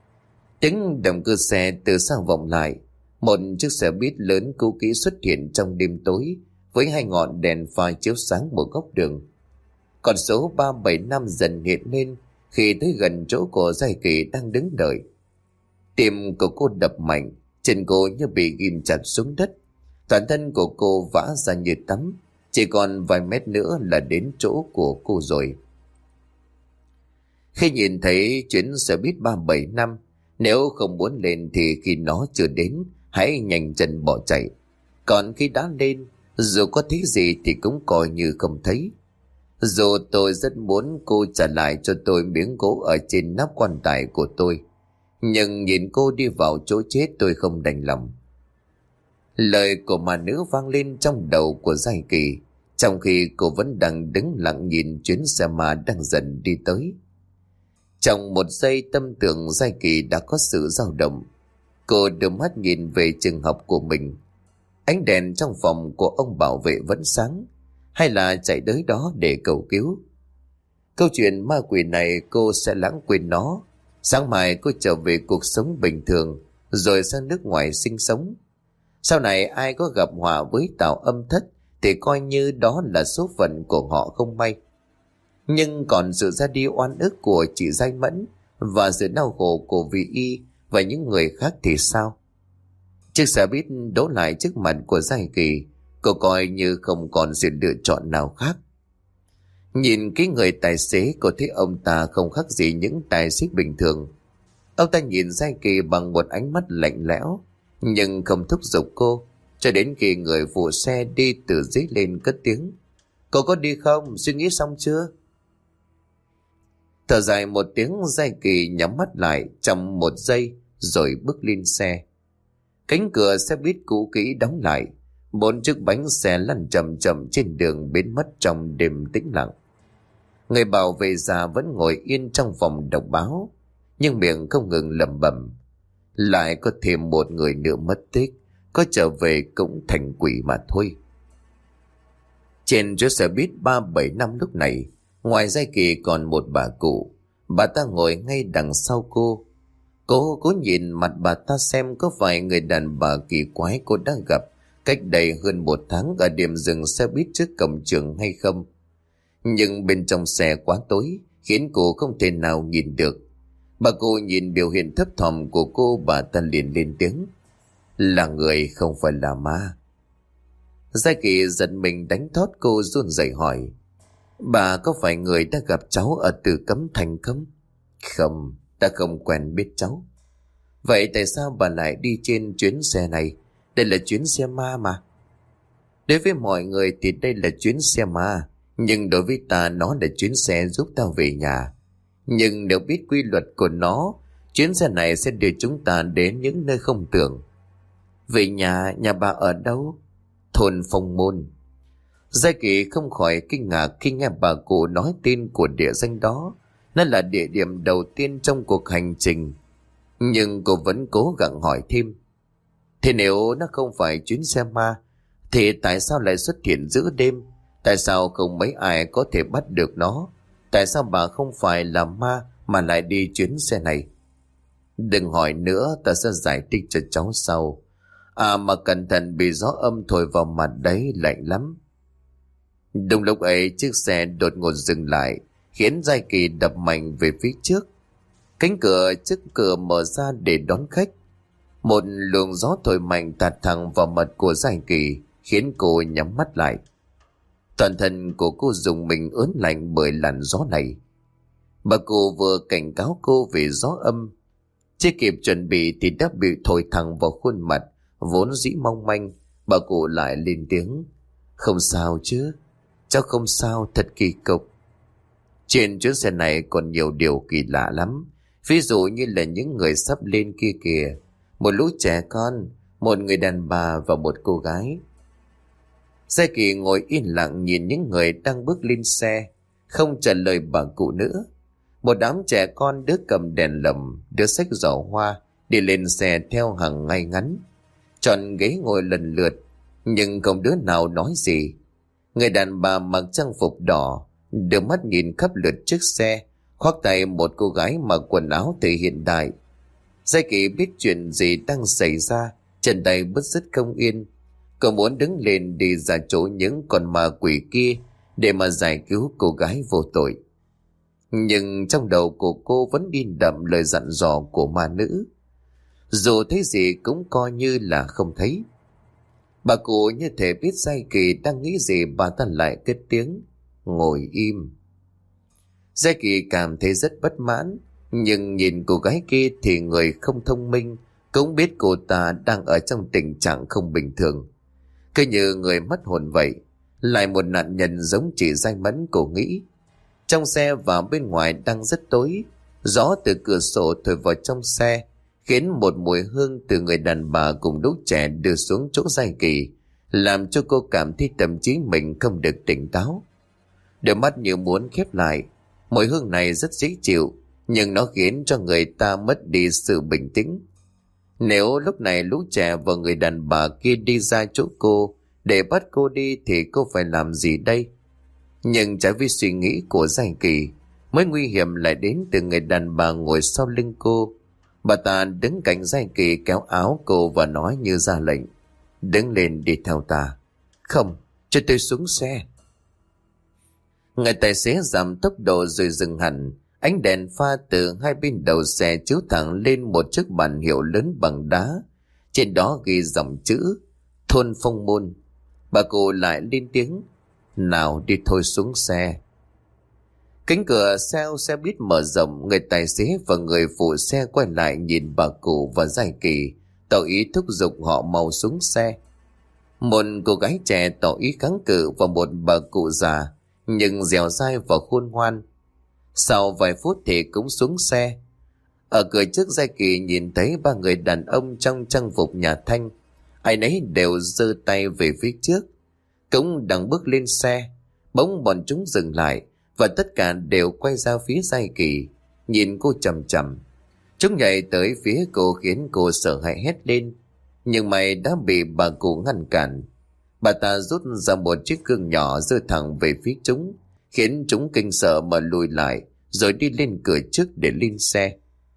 Tiếng động cơ xe từ xa vọng lại. Một chiếc xe buýt lớn cũ kỹ xuất hiện trong đêm tối, với hai ngọn đèn pha chiếu sáng một góc đường. Con số 375 dần hiện lên khi tới gần chỗ của Gia Kỳ đang đứng đợi. Tim của cô đập mạnh, chân cô như bị ghim chặt xuống đất. Toàn thân của cô vã ra như tắm, chỉ còn vài mét nữa là đến chỗ của cô rồi. Khi nhìn thấy chuyến xe buýt 375, nếu không muốn lên thì khi nó chưa đến, hãy nhanh chân bỏ chạy. Còn khi đã lên, dù có thấy gì thì cũng coi như không thấy. Dù tôi rất muốn cô trả lại cho tôi miếng gỗ ở trên nắp quan tài của tôi, nhưng nhìn cô đi vào chỗ chết tôi không đành lòng. Lời của ma nữ vang lên trong đầu của Gia Kỳ, trong khi cô vẫn đang đứng lặng nhìn chuyến xe ma đang dần đi tới. Trong một giây tâm tưởng Gia Kỳ đã có sự dao động. Cô đưa mắt nhìn về trường học của mình. Ánh đèn trong phòng của ông bảo vệ vẫn sáng, hay là chạy tới đó để cầu cứu? Câu chuyện ma quỷ này cô sẽ lãng quên nó. Sáng mai cô trở về cuộc sống bình thường, rồi sang nước ngoài sinh sống. Sau này ai có gặp họa với Tào Âm Thất thì coi như đó là số phận của họ không may. Nhưng còn sự ra đi oan ức của chị Giai Mẫn và sự đau khổ của Vị Y và những người khác thì sao? Chiếc xe buýt đỗ lại trước mặt của Gia Kỳ. Cô coi như không còn sự lựa chọn nào khác. Nhìn cái người tài xế, cô thấy ông ta không khác gì những tài xế bình thường. Ông ta nhìn Gia Kỳ bằng một ánh mắt lạnh lẽo, nhưng không thúc giục cô, cho đến khi người phụ xe đi từ dưới lên cất tiếng. Cô có đi không? Suy nghĩ xong chưa? Thở dài một tiếng, Gia Kỳ nhắm mắt lại trong một giây rồi bước lên xe. Cánh cửa xe buýt cũ kỹ đóng lại. 4 chiếc bánh xe lăn chậm chậm trên đường biến mất trong đêm tĩnh lặng. Người bảo vệ già vẫn ngồi yên trong phòng đọc báo, nhưng miệng không ngừng lẩm bẩm. Lại có thêm một người nữa mất tích, có trở về cũng thành quỷ mà thôi. Trên chiếc xe buýt 375 lúc này, ngoài Giai Kỳ còn một bà cụ. Bà ta ngồi ngay đằng sau cô. Cô cố nhìn mặt bà ta xem có phải người đàn bà kỳ quái cô đã gặp cách đây hơn 1 tháng ở điểm dừng xe buýt trước cổng trường hay không. Nhưng bên trong xe quá tối, khiến cô không thể nào nhìn được. Bà cô nhìn biểu hiện thấp thỏm của cô, bà ta liền lên tiếng: "Là người, không phải là ma." Giai Kỳ giật mình đánh thót, cô run rẩy hỏi: "Bà có phải người đã gặp cháu ở Từ Cấm Thành không?" "Không, ta không quen biết cháu." "Vậy tại sao bà lại đi trên chuyến xe này? Đây là chuyến xe ma mà." "Đối với mọi người thì đây là chuyến xe ma, nhưng đối với ta nó là chuyến xe giúp tao về nhà. Nhưng nếu biết quy luật của nó, chuyến xe này sẽ đưa chúng ta đến những nơi không tưởng." "Về nhà, nhà bà ở đâu?" "Thôn Phong Môn." Giai Kỳ không khỏi kinh ngạc khi nghe bà cụ nói tên của địa danh đó. Nó là địa điểm đầu tiên trong cuộc hành trình. Nhưng cô vẫn cố gắng hỏi thêm: "Thế nếu nó không phải chuyến xe ma, thì tại sao lại xuất hiện giữa đêm? Tại sao không mấy ai có thể bắt được nó? Tại sao bà không phải là ma mà lại đi chuyến xe này?" "Đừng hỏi nữa, ta sẽ giải thích cho cháu sau. À mà cẩn thận, bị gió âm thổi vào mặt đấy, lạnh lắm." Đúng lúc ấy, chiếc xe đột ngột dừng lại, khiến Giai Kỳ đập mạnh về phía trước. Cánh cửa trước cửa mở ra để đón khách. Một luồng gió thổi mạnh tạt thẳng vào mặt của Giai Kỳ, khiến cô nhắm mắt lại. Toàn thân của cô rùng mình ớn lạnh bởi làn gió này. Bà cụ vừa cảnh cáo cô về gió âm, chưa kịp chuẩn bị thì đã bị thổi thẳng vào khuôn mặt vốn dĩ mong manh. Bà cụ lại lên tiếng: "Không sao chứ? Cháu không sao, thật kỳ cục." Trên chuyến xe này còn nhiều điều kỳ lạ lắm. Ví dụ như là những người sắp lên kia kìa. Một lũ trẻ con, một người đàn bà và một cô gái. Giai Kỳ ngồi yên lặng nhìn những người đang bước lên xe, không trả lời bà cụ nữa. Một đám trẻ con, đứa cầm đèn lồng, đứa xách giỏ hoa, đi lên xe theo hàng ngay ngắn, chọn ghế ngồi lần lượt, nhưng không đứa nào nói gì. Người đàn bà mặc trang phục đỏ, đưa mắt nhìn khắp lượt chiếc xe, khoác tay một cô gái mặc quần áo thời hiện đại. Giai Kỳ biết chuyện gì đang xảy ra, chân tay bứt rứt không yên. Cô muốn đứng lên đi ra chỗ những con ma quỷ kia để mà giải cứu cô gái vô tội. Nhưng trong đầu của cô vẫn in đậm lời dặn dò của ma nữ. Dù thấy gì cũng coi như là không thấy. Bà cụ như thể biết Giai Kỳ đang nghĩ gì, bà ta lại cất tiếng: "Ngồi im." Giai Kỳ cảm thấy rất bất mãn, nhưng nhìn cô gái kia thì người không thông minh cũng biết cô ta đang ở trong tình trạng không bình thường, cứ như người mất hồn vậy. Lại một nạn nhân giống chị Giai Mẫn, cô nghĩ. Trong xe và bên ngoài đang rất tối, gió từ cửa sổ thổi vào trong xe, khiến một mùi hương từ người đàn bà cùng lũ trẻ đưa xuống chỗ Giai Kỳ, làm cho cô cảm thấy tâm trí mình không được tỉnh táo. Đôi mắt như muốn khép lại. Mùi hương này rất dễ chịu, nhưng nó khiến cho người ta mất đi sự bình tĩnh. Nếu lúc này lũ trẻ và người đàn bà kia đi ra chỗ cô để bắt cô đi thì cô phải làm gì đây? Nhưng trái với suy nghĩ của Giai Kỳ, mới nguy hiểm lại đến từ người đàn bà ngồi sau lưng cô. Bà ta đứng cạnh Giai Kỳ, kéo áo cô và nói như ra lệnh: "Đứng lên, đi theo ta." "Không, cho tôi xuống xe." Người tài xế giảm tốc độ rồi dừng hẳn. Ánh đèn pha từ hai bên đầu xe chiếu thẳng lên một chiếc bản hiệu lớn bằng đá. Trên đó ghi dòng chữ Thôn Phong Môn. Bà cụ lại lên tiếng: "Nào, đi thôi, xuống xe." Cánh cửa xe buýt mở rộng. Người tài xế và người phụ xe quay lại nhìn bà cụ và Giai Kỳ, tỏ ý thúc giục họ mau xuống xe. Một cô gái trẻ tỏ ý kháng cự và một bà cụ già nhưng dẻo dai và khôn ngoan. Sau vài phút thì cũng xuống xe. Ở cửa trước, Giai Kỳ nhìn thấy ba người đàn ông trong trang phục nhà Thanh. Ai nấy đều giơ tay về phía trước, cũng đang bước lên xe. Bỗng bọn chúng dừng lại và tất cả đều quay ra phía Giai Kỳ, nhìn cô chằm chằm. Chúng nhảy tới phía cô khiến cô sợ hãi hét lên. Nhưng may đã bị bà cụ ngăn cản. Bà ta rút ra một chiếc gương nhỏ giơ thẳng về phía chúng, khiến chúng kinh sợ mà lùi lại, rồi đi lên cửa trước để lên xe.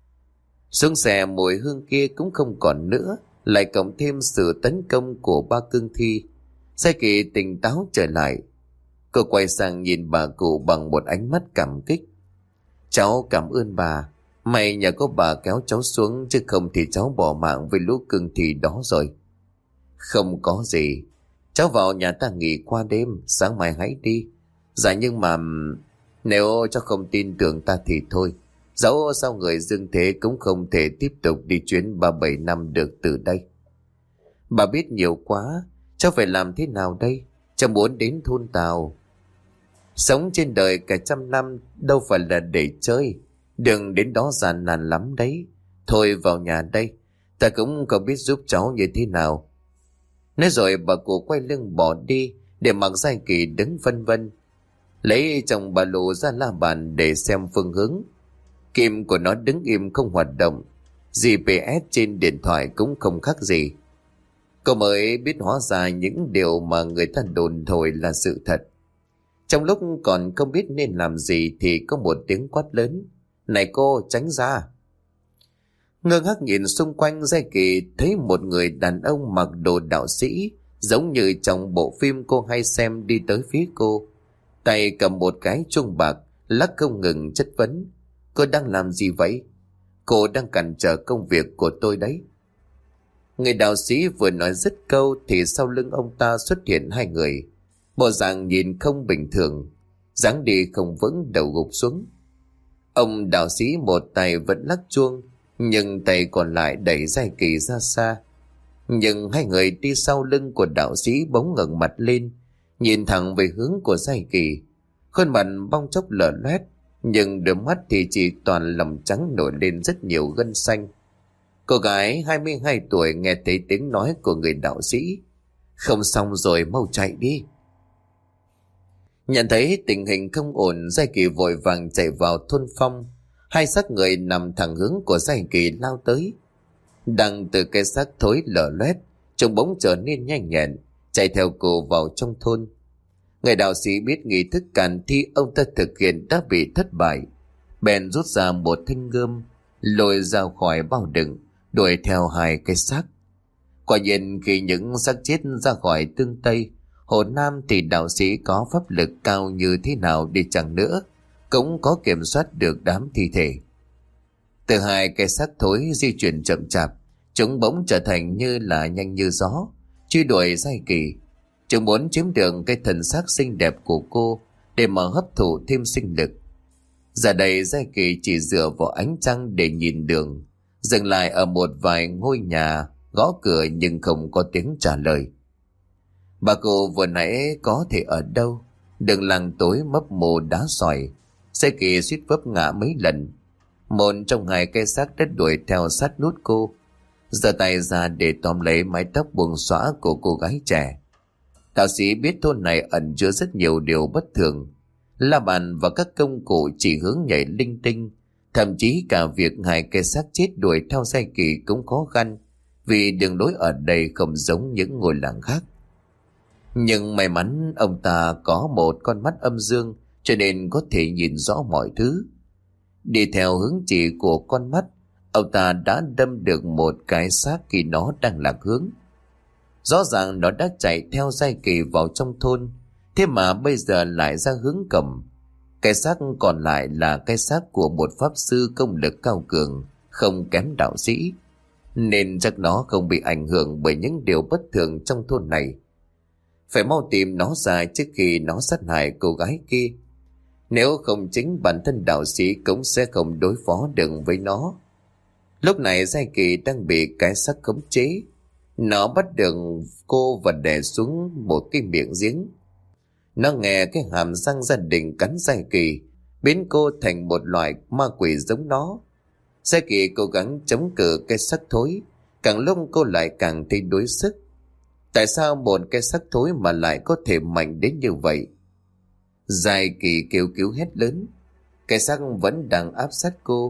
Xuống xe mùi hương kia cũng không còn nữa, lại cộng thêm sự tấn công của ba cương thi. Giai Kỳ tỉnh táo trở lại. Cô quay sang nhìn bà cụ bằng một ánh mắt cảm kích. Cháu cảm ơn bà. May nhờ có bà kéo cháu xuống, chứ không thì cháu bỏ mạng với lũ cương thi đó rồi. Không có gì. Cháu vào nhà ta nghỉ qua đêm, sáng mai hãy đi. Dạ nhưng mà nếu cháu không tin tưởng ta thì thôi. Dẫu sao người dương thế cũng không thể tiếp tục đi chuyến 37 năm được từ đây. Bà biết nhiều quá. Cháu phải làm thế nào đây? Cháu muốn đến thôn Tàu. Sống trên đời cả trăm năm đâu phải là để chơi. Đừng đến đó gian nan lắm đấy. Thôi vào nhà đây. Ta cũng không biết giúp cháu như thế nào. Nói rồi bà cụ quay lưng bỏ đi, để mặc Giai Kỳ đứng vân vân. Lấy trong ba lô ra la bàn để xem phương hướng. Kim của nó đứng im không hoạt động. GPS trên điện thoại cũng không khác gì. Cô mới biết hóa ra những điều mà người ta đồn thổi là sự thật. Trong lúc còn không biết nên làm gì thì có một tiếng quát lớn. Này cô, tránh ra. Ngơ ngác nhìn xung quanh, Giai Kỳ thấy một người đàn ông mặc đồ đạo sĩ, giống như trong bộ phim cô hay xem đi tới phía cô. Tay cầm một cái chuông bạc, lắc không ngừng chất vấn. Cô đang làm gì vậy? Cô đang cản trở công việc của tôi đấy. Người đạo sĩ vừa nói dứt câu thì sau lưng ông ta xuất hiện hai người. Bộ dạng nhìn không bình thường, dáng đi không vững, đầu gục xuống. Ông đạo sĩ một tay vẫn lắc chuông, nhưng tay còn lại đẩy Giai Kỳ ra xa. Nhưng hai người đi sau lưng của đạo sĩ bỗng ngẩng mặt lên, nhìn thẳng về hướng của Giai Kỳ. Khuôn mặt bong chốc lở loét, nhưng đôi mắt thì chỉ toàn lòng trắng nổi lên rất nhiều gân xanh. Cô gái 22 tuổi nghe thấy tiếng nói của người đạo sĩ. Không xong rồi, mau chạy đi. Nhận thấy tình hình không ổn, Giai Kỳ vội vàng chạy vào thôn Phong. Hai xác người nằm thẳng hướng của Giai Kỳ lao tới. Đang từ cái xác thối lở loét, trông bỗng trở nên nhanh nhẹn, chạy theo cô vào trong thôn. Người đạo sĩ biết nghi thức càn thi ông ta thực hiện đã bị thất bại, bèn rút ra một thanh gươm, lôi ra khỏi bao đựng, đuổi theo hai cái xác. Quả nhiên khi những xác chết ra khỏi tương Tây, Hồ Nam thì đạo sĩ có pháp lực cao như thế nào đi chăng nữa cũng có kiểm soát được đám thi thể. Từ hai cái xác thối di chuyển chậm chạp, chúng bỗng trở thành như là nhanh như gió, truy đuổi Giai Kỳ. Chúng muốn chiếm được cái thân xác xinh đẹp của cô để mà hấp thụ thêm sinh lực. Giờ đây Giai Kỳ chỉ dựa vào ánh trăng để nhìn đường, dừng lại ở một vài ngôi nhà, gõ cửa nhưng không có tiếng trả lời. Bà cụ vừa nãy có thể ở đâu? Đường làng tối mấp mô đá sỏi, Giai Kỳ suýt vấp ngã mấy lần. Một trong hai cây xác đã đuổi theo sát nút cô, giơ tay ra để tóm lấy mái tóc buông xõa của cô gái trẻ. Đạo sĩ biết thôn này ẩn chứa rất nhiều điều bất thường. La bàn và các công cụ chỉ hướng nhảy linh tinh, thậm chí cả việc hai cây xác chết đuổi theo Giai Kỳ cũng khó khăn, vì đường lối ở đây không giống những ngôi làng khác. Nhưng may mắn ông ta có một con mắt âm dương, cho nên có thể nhìn rõ mọi thứ. Đi theo hướng chỉ của con mắt, ông ta đã đâm được một cái xác khi nó đang lạc hướng. Rõ ràng nó đã chạy theo Giai Kỳ vào trong thôn, thế mà bây giờ lại ra hướng cổng. Cái xác còn lại là cái xác của một pháp sư công lực cao cường, không kém đạo sĩ, nên chắc nó không bị ảnh hưởng bởi những điều bất thường trong thôn này. Phải mau tìm nó ra trước khi nó sát hại cô gái kia. Nếu không chính bản thân đạo sĩ cũng sẽ không đối phó được với nó. Lúc này Giai Kỳ đang bị cái xác khống chế. Nó bắt được cô và đè xuống một cái miệng giếng. Nó nghe cái hàm răng gia đình cắn Giai Kỳ, biến cô thành một loại ma quỷ giống nó. Giai Kỳ cố gắng chống cự cái xác thối, càng lúc cô lại càng thấy đuối sức. Tại sao một cái xác thối mà lại có thể mạnh đến như vậy? Giai Kỳ kêu cứu hét lớn. Cái xác vẫn đang áp sát cô,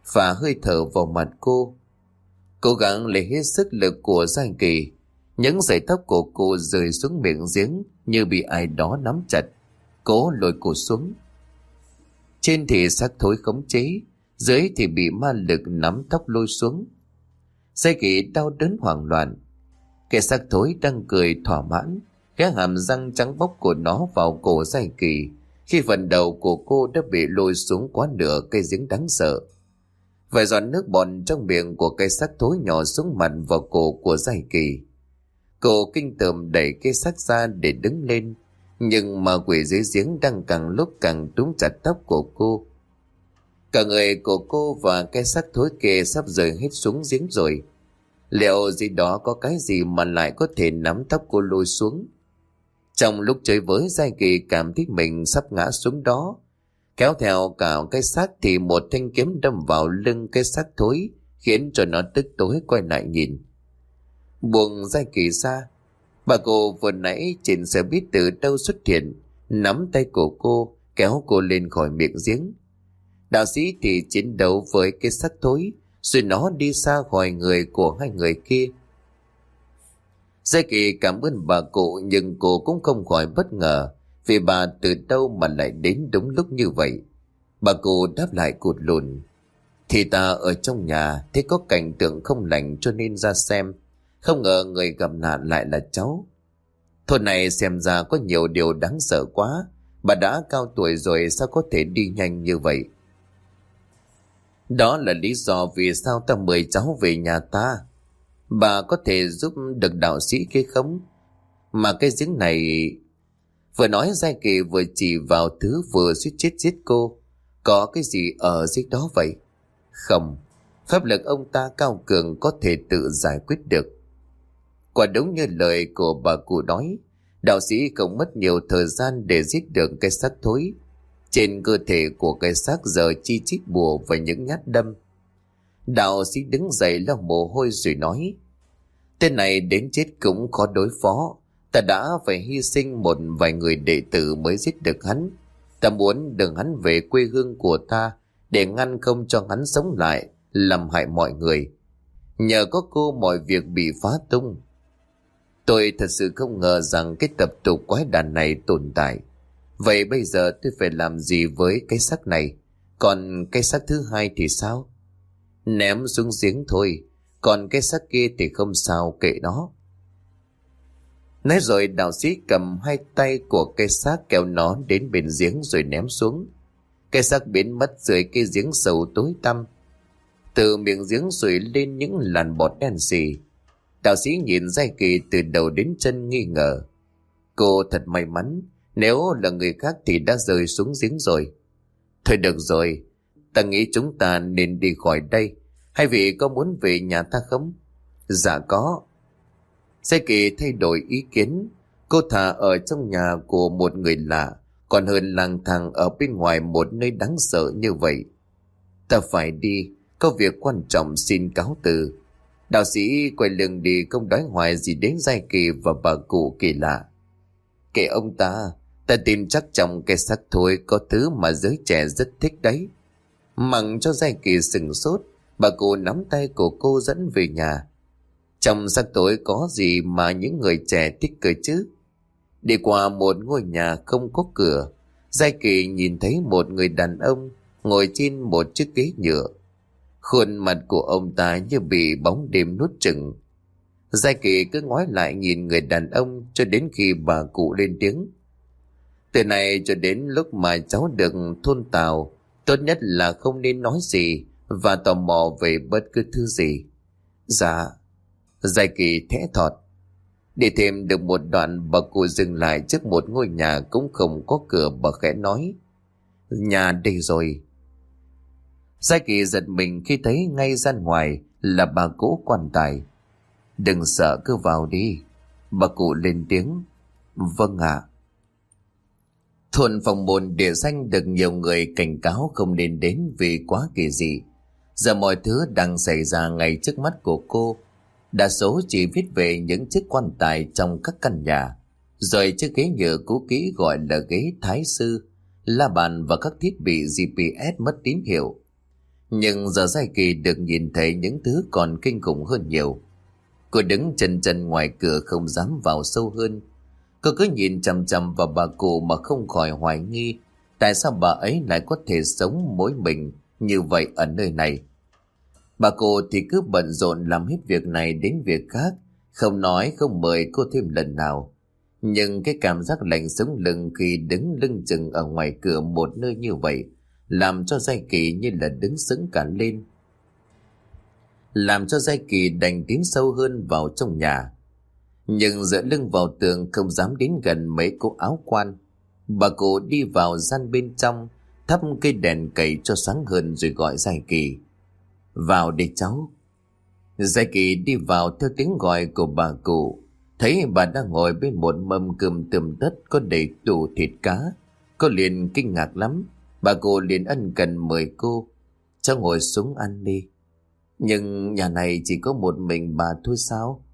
phả hơi thở vào mặt cô. Cố gắng lấy hết sức lực của Giai Kỳ. Những sợi tóc của cô rơi xuống miệng giếng như bị ai đó nắm chặt, cố lôi cô xuống. Trên thì xác thối khống chế, dưới thì bị ma lực nắm tóc lôi xuống. Giai Kỳ đau đớn hoảng loạn. Cái xác thối đang cười thỏa mãn, cái hàm răng trắng bóc của nó vào cổ Giai Kỳ, khi phần đầu của cô đã bị lôi xuống quá nửa cây giếng đáng sợ. Vài giọt nước bọt trong miệng của cái xác thối nhỏ xuống mặt vào cổ của Giai Kỳ. Cô kinh tởm đẩy cái xác ra để đứng lên, nhưng mà quỷ dưới giếng đang càng lúc càng túm chặt tóc của cô. Cả người của cô và cái xác thối kia sắp rơi hết xuống giếng rồi. Liệu gì đó có cái gì mà lại có thể nắm tóc cô lôi xuống? Trong lúc chơi với, Giai Kỳ cảm thấy mình sắp ngã xuống đó. Kéo theo cả cái xác thì một thanh kiếm đâm vào lưng cái xác thối, khiến cho nó tức tối quay lại nhìn. Buông Giai Kỳ ra, bà cô vừa nãy trên xe buýt từ đâu xuất hiện, nắm tay của cô kéo cô lên khỏi miệng giếng. Đạo sĩ thì chiến đấu với cái xác thối, rồi nó đi xa khỏi người của hai người kia. Giai Kỳ cảm ơn bà cụ, nhưng cô cũng không khỏi bất ngờ, vì bà từ đâu mà lại đến đúng lúc như vậy. Bà cụ đáp lại cụt lùn: thì ta ở trong nhà thấy có cảnh tượng không lành cho nên ra xem, không ngờ người gặp nạn lại là cháu. Thôn này xem ra có nhiều điều đáng sợ quá, bà đã cao tuổi rồi sao có thể đi nhanh như vậy? Đó là lý do vì sao ta mời cháu về nhà ta. Bà có thể giúp được đạo sĩ kia không? Mà cái giếng này... Vừa nói Giai Kỳ vừa chỉ vào thứ vừa suýt chết giết cô. Có cái gì ở dưới đó vậy? Không, pháp lực ông ta cao cường, có thể tự giải quyết được. Quả đúng như lời của bà cụ nói, đạo sĩ không mất nhiều thời gian để giết được cái xác thối. Trên cơ thể của cái xác giờ chi chít bùa và những nhát đâm. Đạo sĩ đứng dậy lau mồ hôi rồi nói: tên này đến chết cũng khó đối phó. Ta đã phải hy sinh một vài người đệ tử mới giết được hắn. Ta muốn đưa hắn về quê hương của ta, để ngăn không cho hắn sống lại, làm hại mọi người. Nhờ có cô mọi việc bị phá tung. Tôi thật sự không ngờ rằng cái tập tục quái đản này tồn tại. Vậy bây giờ tôi phải làm gì với cái xác này? Còn cái xác thứ hai thì sao? Ném xuống giếng thôi. Còn cái xác kia thì không sao, kệ nó. Nói rồi đạo sĩ cầm hai tay của cái xác kéo nó đến bên giếng rồi ném xuống. Cái xác biến mất dưới cái giếng sâu tối tăm. Từ miệng giếng sủi lên những làn bọt đen sì. Đạo sĩ nhìn Giai Kỳ từ đầu đến chân nghi ngờ. Cô thật may mắn, nếu là người khác thì đã rơi xuống giếng rồi. Thôi được rồi, ta nghĩ chúng ta nên đi khỏi đây. Hai vị có muốn về nhà ta không? Dạ có. Giai Kỳ thay đổi ý kiến. Cô thà ở trong nhà của một người lạ còn hơn lang thang ở bên ngoài một nơi đáng sợ như vậy. Ta phải đi, có việc quan trọng, xin cáo từ. Đạo sĩ quay lưng đi, không nói hoài gì đến Giai Kỳ và bà cụ kỳ lạ. Kệ ông ta, ta tin chắc trong cái xác thối có thứ mà giới trẻ rất thích đấy. Mặc cho Giai Kỳ sừng sốt, bà cụ nắm tay của cô dẫn về nhà. Trong xác tối có gì mà những người trẻ thích cơ chứ? Đi qua một ngôi nhà không có cửa, Giai Kỳ nhìn thấy một người đàn ông ngồi trên một chiếc ghế nhựa. Khuôn mặt của ông ta như bị bóng đêm nuốt chửng. Giai Kỳ cứ ngoái lại nhìn người đàn ông cho đến khi bà cụ lên tiếng. Từ này cho đến lúc mà cháu được thôn Tào, tốt nhất là không nên nói gì và tò mò về bất cứ thứ gì. Dạ. Giai Kỳ thẽ thọt. Đi thêm được một đoạn, bà cụ dừng lại trước một ngôi nhà cũng không có cửa. Bà khẽ nói: nhà đây rồi. Giai Kỳ giật mình khi thấy ngay ra ngoài là bà cỗ quan tài. Đừng sợ, cứ vào đi. Bà cụ lên tiếng. Vâng ạ. Thôn Phong Môn địa danh được nhiều người cảnh cáo không nên đến vì quá kỳ dị. Giờ mọi thứ đang xảy ra ngay trước mắt của cô. Đa số chỉ viết về những chiếc quan tài trong các căn nhà, rồi chiếc ghế nhựa cũ kỹ gọi là ghế thái sư, la bàn và các thiết bị GPS mất tín hiệu. Nhưng giờ Giai Kỳ được nhìn thấy những thứ còn kinh khủng hơn nhiều. Cô đứng chân chân ngoài cửa không dám vào sâu hơn. Cô cứ nhìn chằm chằm vào bà cụ mà không khỏi hoài nghi tại sao bà ấy lại có thể sống mỗi mình như vậy ở nơi này. Bà cụ thì cứ bận rộn làm hết việc này đến việc khác, không nói không mời cô thêm lần nào. Nhưng cái cảm giác lạnh sống lưng khi đứng lưng chừng ở ngoài cửa một nơi như vậy làm cho Giai Kỳ như là đứng sững cả lên, làm cho Giai Kỳ đành tiến sâu hơn vào trong nhà. Nhưng dựa lưng vào tường không dám đến gần mấy cô áo quan. Bà cụ đi vào gian bên trong, thắp cây đèn cầy cho sáng hơn rồi gọi Giai Kỳ: "Vào đi cháu." Giai Kỳ đi vào theo tiếng gọi của bà cụ. Thấy bà đang ngồi bên một mâm cơm tươm tất có đầy đủ thịt cá. Cô liền kinh ngạc lắm. Bà cụ liền ân cần mời cô: "Cháu ngồi xuống ăn đi." "Nhưng nhà này chỉ có một mình bà thôi sao?"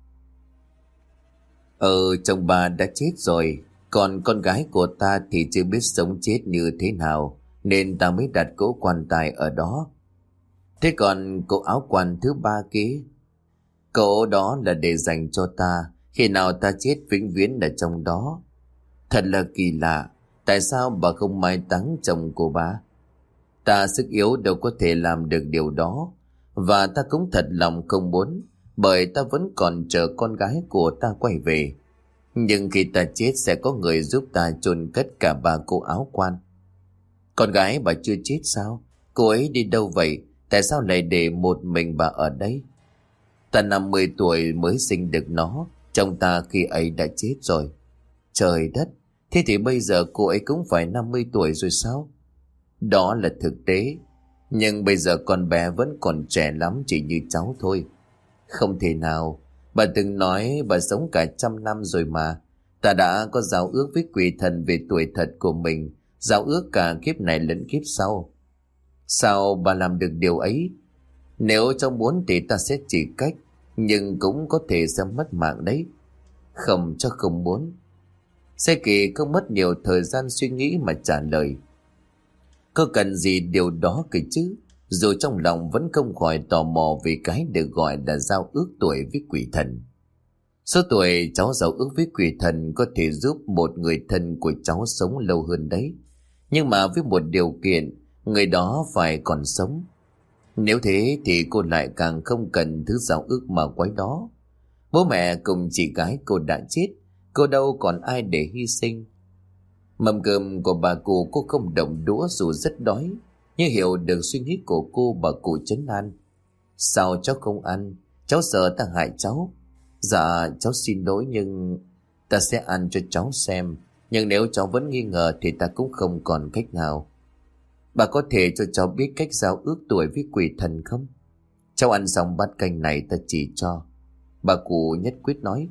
Chồng bà đã chết rồi, còn con gái của ta thì chưa biết sống chết như thế nào, nên ta mới đặt cỗ quan tài ở đó." "Thế còn cỗ áo quan thứ ba kia?" "Cỗ đó là để dành cho ta, khi nào ta chết vĩnh viễn ở trong đó." "Thật là kỳ lạ, tại sao bà không mai táng chồng của bà?" "Ta sức yếu đâu có thể làm được điều đó, và ta cũng thật lòng không muốn, bởi ta vẫn còn chờ con gái của ta quay về. Nhưng khi ta chết sẽ có người giúp ta chôn cất cả ba cô áo quan." "Con gái bà chưa chết sao? Cô ấy đi đâu vậy? Tại sao lại để một mình bà ở đây?" "Ta 50 tuổi mới sinh được nó, chồng ta khi ấy đã chết rồi." "Trời đất, thế thì bây giờ cô ấy cũng phải 50 tuổi rồi sao?" "Đó là thực tế, nhưng bây giờ con bé vẫn còn trẻ lắm, chỉ như cháu thôi." "Không thể nào, bà từng nói bà sống cả 100 năm rồi mà. Ta đã có giao ước với quỷ thần về tuổi thật của mình, giao ước cả kiếp này lẫn kiếp sau." "Sao bà làm được điều ấy?" "Nếu cháu muốn thì ta sẽ chỉ cách, nhưng cũng có thể sẽ mất mạng đấy." "Không, cháu không muốn." Giai Kỳ không mất nhiều thời gian suy nghĩ mà trả lời: "Có cần gì điều đó cơ chứ?" Dù trong lòng vẫn không khỏi tò mò về cái được gọi là giao ước tuổi với quỷ thần. Số tuổi cháu giao ước với quỷ thần có thể giúp một người thân của cháu sống lâu hơn đấy. Nhưng mà với một điều kiện, người đó phải còn sống. Nếu thế thì cô lại càng không cần thứ giao ước mà quái đó. Bố mẹ cùng chị gái cô đã chết, cô đâu còn ai để hy sinh. Mâm cơm của bà cụ cô không động đũa dù rất đói. Như hiểu được suy nghĩ của cô, bà cụ trấn an: "Sao cháu không ăn? Cháu sợ ta hại cháu." "Dạ cháu xin lỗi, nhưng ta sẽ ăn cho cháu xem. Nhưng nếu cháu vẫn nghi ngờ thì ta cũng không còn cách nào." "Bà có thể cho cháu biết cách giao ước tuổi với quỷ thần không?" "Cháu ăn xong bát canh này ta chỉ cho." Bà cụ nhất quyết nói.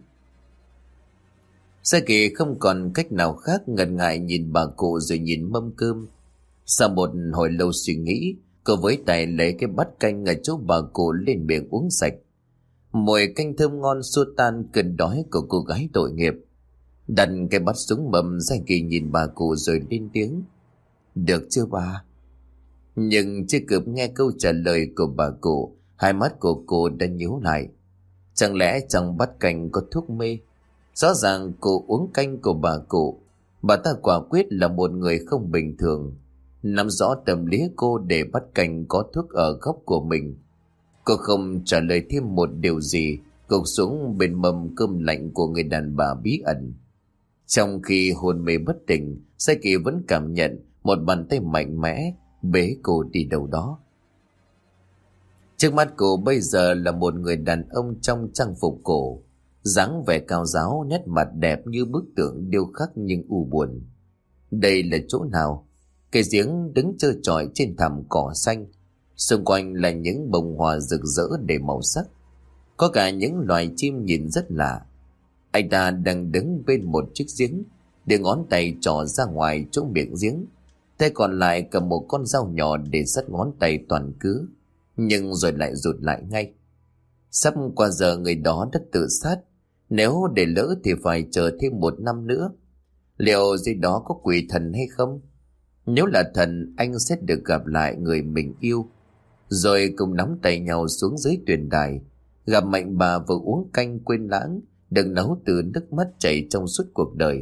Giai Kỳ không còn cách nào khác, ngần ngại nhìn bà cụ rồi nhìn mâm cơm. Sau một hồi lâu suy nghĩ, cô với tay lấy cái bát canh ở chỗ bà cụ lên miệng uống sạch. Mùi canh thơm ngon xua tan cơn đói của cô gái tội nghiệp. Đặt cái bát xuống mâm, Giai Kỳ nhìn bà cụ rồi lên tiếng: "Được chưa bà?" Nhưng chưa kịp nghe câu trả lời của bà cụ, hai mắt của cô đã nhíu lại. Chẳng lẽ trong bát canh có thuốc mê? Rõ ràng cô uống canh của bà cụ. Bà ta quả quyết là một người không bình thường. Nắm rõ tâm lý cô để bắt canh có thuốc ở góc của mình. Cô không trả lời thêm một điều gì, gục xuống bên mâm cơm lạnh của người đàn bà bí ẩn. Trong khi hôn mê bất tỉnh, Giai Kỳ vẫn cảm nhận một bàn tay mạnh mẽ bế cô đi đâu đó. Trước mắt cô bây giờ là một người đàn ông trong trang phục cổ, dáng vẻ cao ráo, nét mặt đẹp như bức tượng điêu khắc nhưng u buồn. Đây là chỗ nào? Cây giếng đứng trơ trọi trên thảm cỏ xanh, xung quanh là những bông hoa rực rỡ đầy màu sắc. Có cả những loài chim nhìn rất lạ. Anh ta đang đứng bên một chiếc giếng, đưa ngón tay trỏ ra ngoài chỗ miệng giếng, tay còn lại cầm một con dao nhỏ để sắt ngón tay toàn cứa, nhưng rồi lại rụt lại ngay. Sắp qua giờ người đó đã tự sát, nếu để lỡ thì phải chờ thêm 1 năm nữa. Liệu dưới đó có quỷ thần hay không? Nếu là thần, anh sẽ được gặp lại người mình yêu. rồi cùng nắm tay nhau xuống dưới tuyền đài. Gặp Mạnh bà vừa uống canh quên lãng, đừng nấu từ nước mắt chảy trong suốt cuộc đời.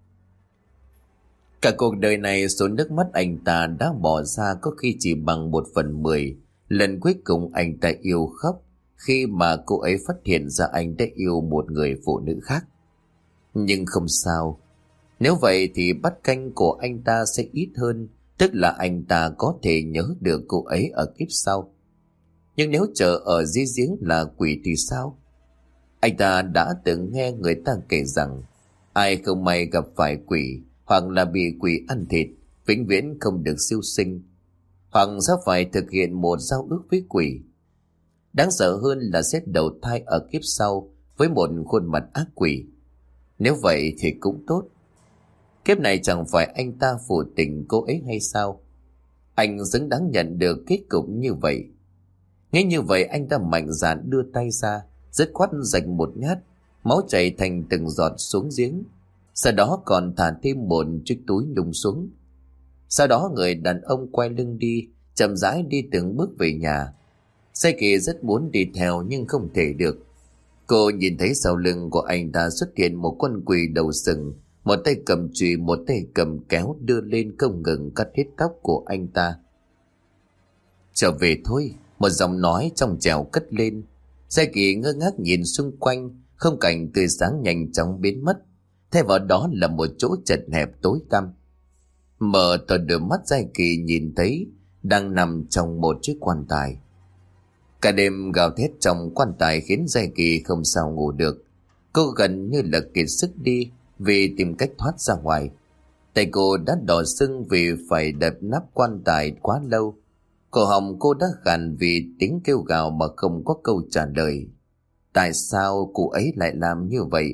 Cả cuộc đời này số nước mắt anh ta đã bỏ ra có khi chỉ bằng 1/10 lần cuối cùng anh ta yêu khóc, khi mà cô ấy phát hiện ra anh đã yêu một người phụ nữ khác. Nhưng không sao, nếu vậy thì bát canh của anh ta sẽ ít hơn, tức là anh ta có thể nhớ được cô ấy ở kiếp sau. Nhưng nếu chờ ở dưới giếng là quỷ thì sao? Anh ta đã từng nghe người ta kể rằng ai không may gặp phải quỷ hoặc là bị quỷ ăn thịt, vĩnh viễn không được siêu sinh, hoặc sẽ phải thực hiện một giao ước với quỷ. Đáng sợ hơn là sẽ đầu thai ở kiếp sau với một khuôn mặt ác quỷ. Nếu vậy thì cũng tốt. Kiếp này chẳng phải anh ta phụ tình cô ấy hay sao? Anh xứng đáng nhận được kết cục như vậy. Nghe như vậy anh ta mạnh dạn đưa tay ra, dứt khoát rạch một nhát, máu chảy thành từng giọt xuống giếng. Sau đó còn thả thêm một chiếc túi nhung xuống. Sau đó người đàn ông quay lưng đi, chậm rãi đi từng bước về nhà. Sai Kỳ rất muốn đi theo nhưng không thể được. Cô nhìn thấy sau lưng của anh ta xuất hiện một con quỷ đầu sừng, một tay cầm chùy, một tay cầm kéo đưa lên không ngừng cắt hết tóc của anh ta. Trở về thôi, một giọng nói trong trẻo cất lên. Sai Kỳ ngơ ngác nhìn xung quanh, không cảnh tươi sáng nhanh chóng biến mất. Thay vào đó là một chỗ chật hẹp tối tăm. Mở to đôi mắt, Sai Kỳ nhìn thấy đang nằm trong một chiếc quan tài. Cả đêm gào thét trong quan tài khiến Sai Kỳ không sao ngủ được. Cô gần như là kiệt sức đi vì tìm cách thoát ra ngoài. Tay cô đã đỏ sưng vì phải đập nắp quan tài quá lâu. Cổ họng cô đã khàn vì tiếng kêu gào mà không có câu trả lời. Tại sao cô ấy lại làm như vậy?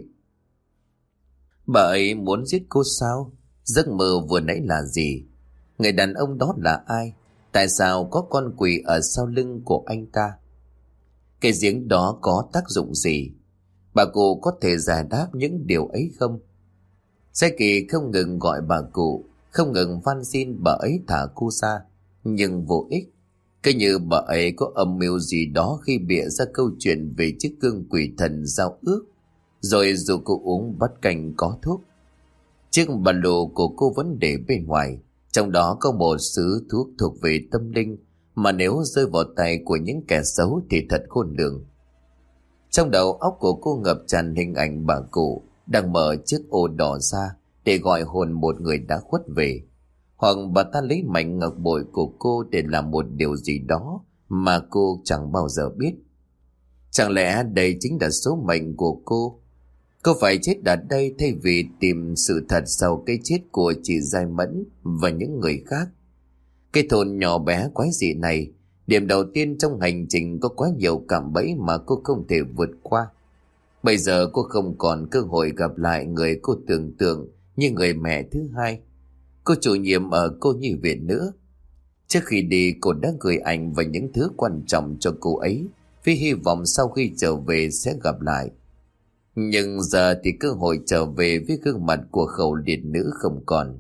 Bà ấy muốn giết cô sao? Giấc mơ vừa nãy là gì? Người đàn ông đó là ai? Tại sao có con quỷ ở sau lưng của anh ta? Cái giếng đó có tác dụng gì? Bà cụ có thể giải đáp những điều ấy không? Sai Kỳ không ngừng gọi bà cụ, không ngừng van xin bà ấy thả cô ra, nhưng vô ích. Cứ như bà ấy có âm mưu gì đó khi bịa ra câu chuyện về chiếc gương quỷ thần giao ước, rồi dù cô uống bát canh có thuốc. Chiếc ba lô của cô vẫn để bên ngoài, trong đó có một sứ thuốc thuộc về tâm linh mà nếu rơi vào tay của những kẻ xấu thì thật khôn lường. Trong đầu óc của cô ngập tràn hình ảnh bà cụ đang mở chiếc ô đỏ ra để gọi hồn một người đã khuất về, hoặc bà ta lấy mảnh ngọc bội của cô để làm một điều gì đó mà cô chẳng bao giờ biết. Chẳng lẽ đây chính là số mệnh của cô? Cô phải chết ở đây thay vì tìm sự thật sau cái chết của chị Giai Mẫn và những người khác. Cái thôn nhỏ bé quái dị này, điểm đầu tiên trong hành trình có quá nhiều cạm bẫy mà cô không thể vượt qua. Bây giờ cô không còn cơ hội gặp lại người cô tưởng tượng như người mẹ thứ hai, cô chủ nhiệm ở cô nhi viện nữa. Trước khi đi, cô đã gửi ảnh và những thứ quan trọng cho cô ấy, với hy vọng sau khi trở về sẽ gặp lại. Nhưng giờ thì cơ hội trở về với gương mặt của Khẩu liệt nữ không còn.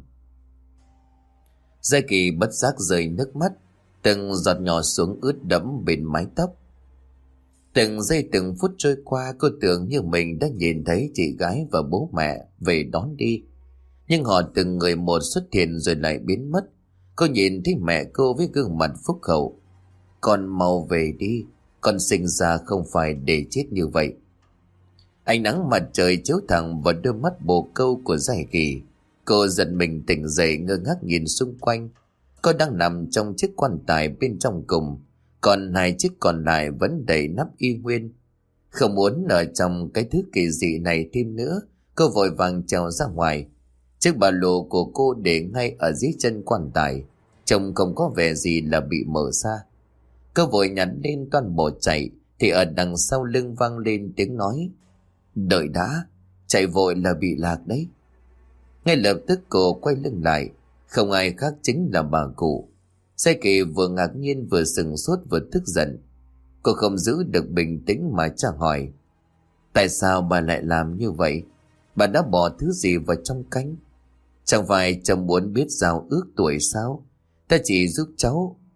Giai Kỳ bất giác rơi nước mắt, từng giọt nhỏ xuống ướt đẫm bên mái tóc. Từng giây từng phút trôi qua, cô tưởng như mình đã nhìn thấy chị gái và bố mẹ về đón đi. Nhưng họ từng người một xuất hiện rồi lại biến mất. Cô nhìn thấy mẹ cô với gương mặt phúc hậu. Con mau về đi, con sinh ra không phải để chết như vậy. Ánh nắng mặt trời chiếu thẳng vào đôi mắt bồ câu của Giai Kỳ. Cô giật mình tỉnh dậy, ngơ ngác nhìn xung quanh. Cô đang nằm trong chiếc quan tài bên trong cùng, còn hai chiếc còn lại vẫn đầy nắp y nguyên. Không muốn ở trong cái thứ kỳ dị này thêm nữa, cô vội vàng trèo ra ngoài. Chiếc ba lô của cô để ngay ở dưới chân quan tài, trông không có vẻ gì là bị mở ra. Cô vội nhặt lên toan bỏ chạy, thì ở đằng sau lưng vang lên tiếng nói: "Đợi đã, chạy vội là bị lạc đấy." Ngay lập tức cô quay lưng lại, không ai khác chính là bà cụ. Sai Kỳ vừa ngạc nhiên vừa sừng sốt vừa tức giận. Cô không giữ được bình tĩnh mà tra hỏi: "Tại sao bà lại làm như vậy? Bà đã bỏ thứ gì vào trong canh? Chẳng phải chồng muốn biết giao ước tuổi sao? Ta chỉ giúp cháu."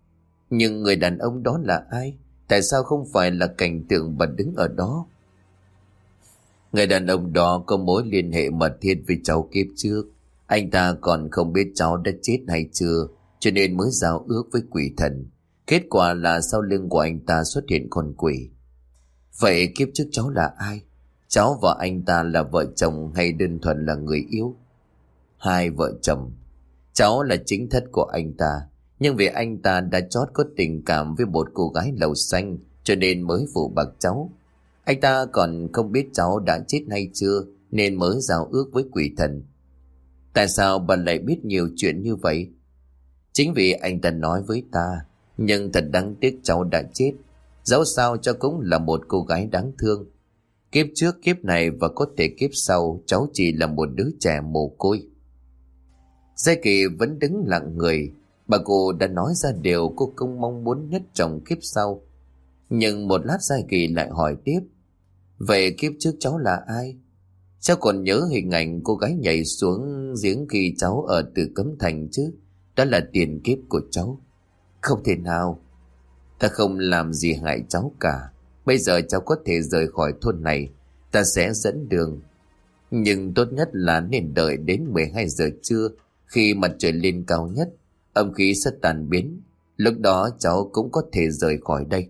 Nhưng người đàn ông đó là ai? Tại sao không phải là cảnh tượng bà đứng ở đó? Người đàn ông đó có mối liên hệ mật thiết với cháu kiếp trước. Anh ta còn không biết cháu đã chết hay chưa, cho nên mới giao ước với quỷ thần. Kết quả là sau lưng của anh ta xuất hiện con quỷ. Vậy kiếp trước cháu là ai? Cháu và anh ta là vợ chồng hay đơn thuần là người yêu? Hai vợ chồng. Cháu là chính thất của anh ta, nhưng vì anh ta đã chót có tình cảm với một cô gái lầu xanh, cho nên mới phụ bạc cháu. Anh ta còn không biết cháu đã chết hay chưa, nên mới giao ước với quỷ thần. Tại sao bà lại biết nhiều chuyện như vậy? Chính vì anh ta nói với ta. Nhưng thật đáng tiếc cháu đã chết. Dẫu sao cháu cũng là một cô gái đáng thương. Kiếp trước, kiếp này và có thể kiếp sau, cháu chỉ là một đứa trẻ mồ côi. Giai Kỳ vẫn đứng lặng người. Bà cụ đã nói ra điều cô không mong muốn nhất trong kiếp sau. Nhưng một lát Giai Kỳ lại hỏi tiếp. Vậy kiếp trước cháu là ai? Cháu còn nhớ hình ảnh cô gái nhảy xuống giếng khi cháu ở Tử Cấm Thành chứ? Đó là tiền kiếp của cháu. Không thể nào. Ta không làm gì hại cháu cả. Bây giờ cháu có thể rời khỏi thôn này. Ta sẽ dẫn đường. Nhưng tốt nhất là nên đợi đến 12 giờ trưa, khi mặt trời lên cao nhất, âm khí sẽ tan biến. Lúc đó cháu cũng có thể rời khỏi đây.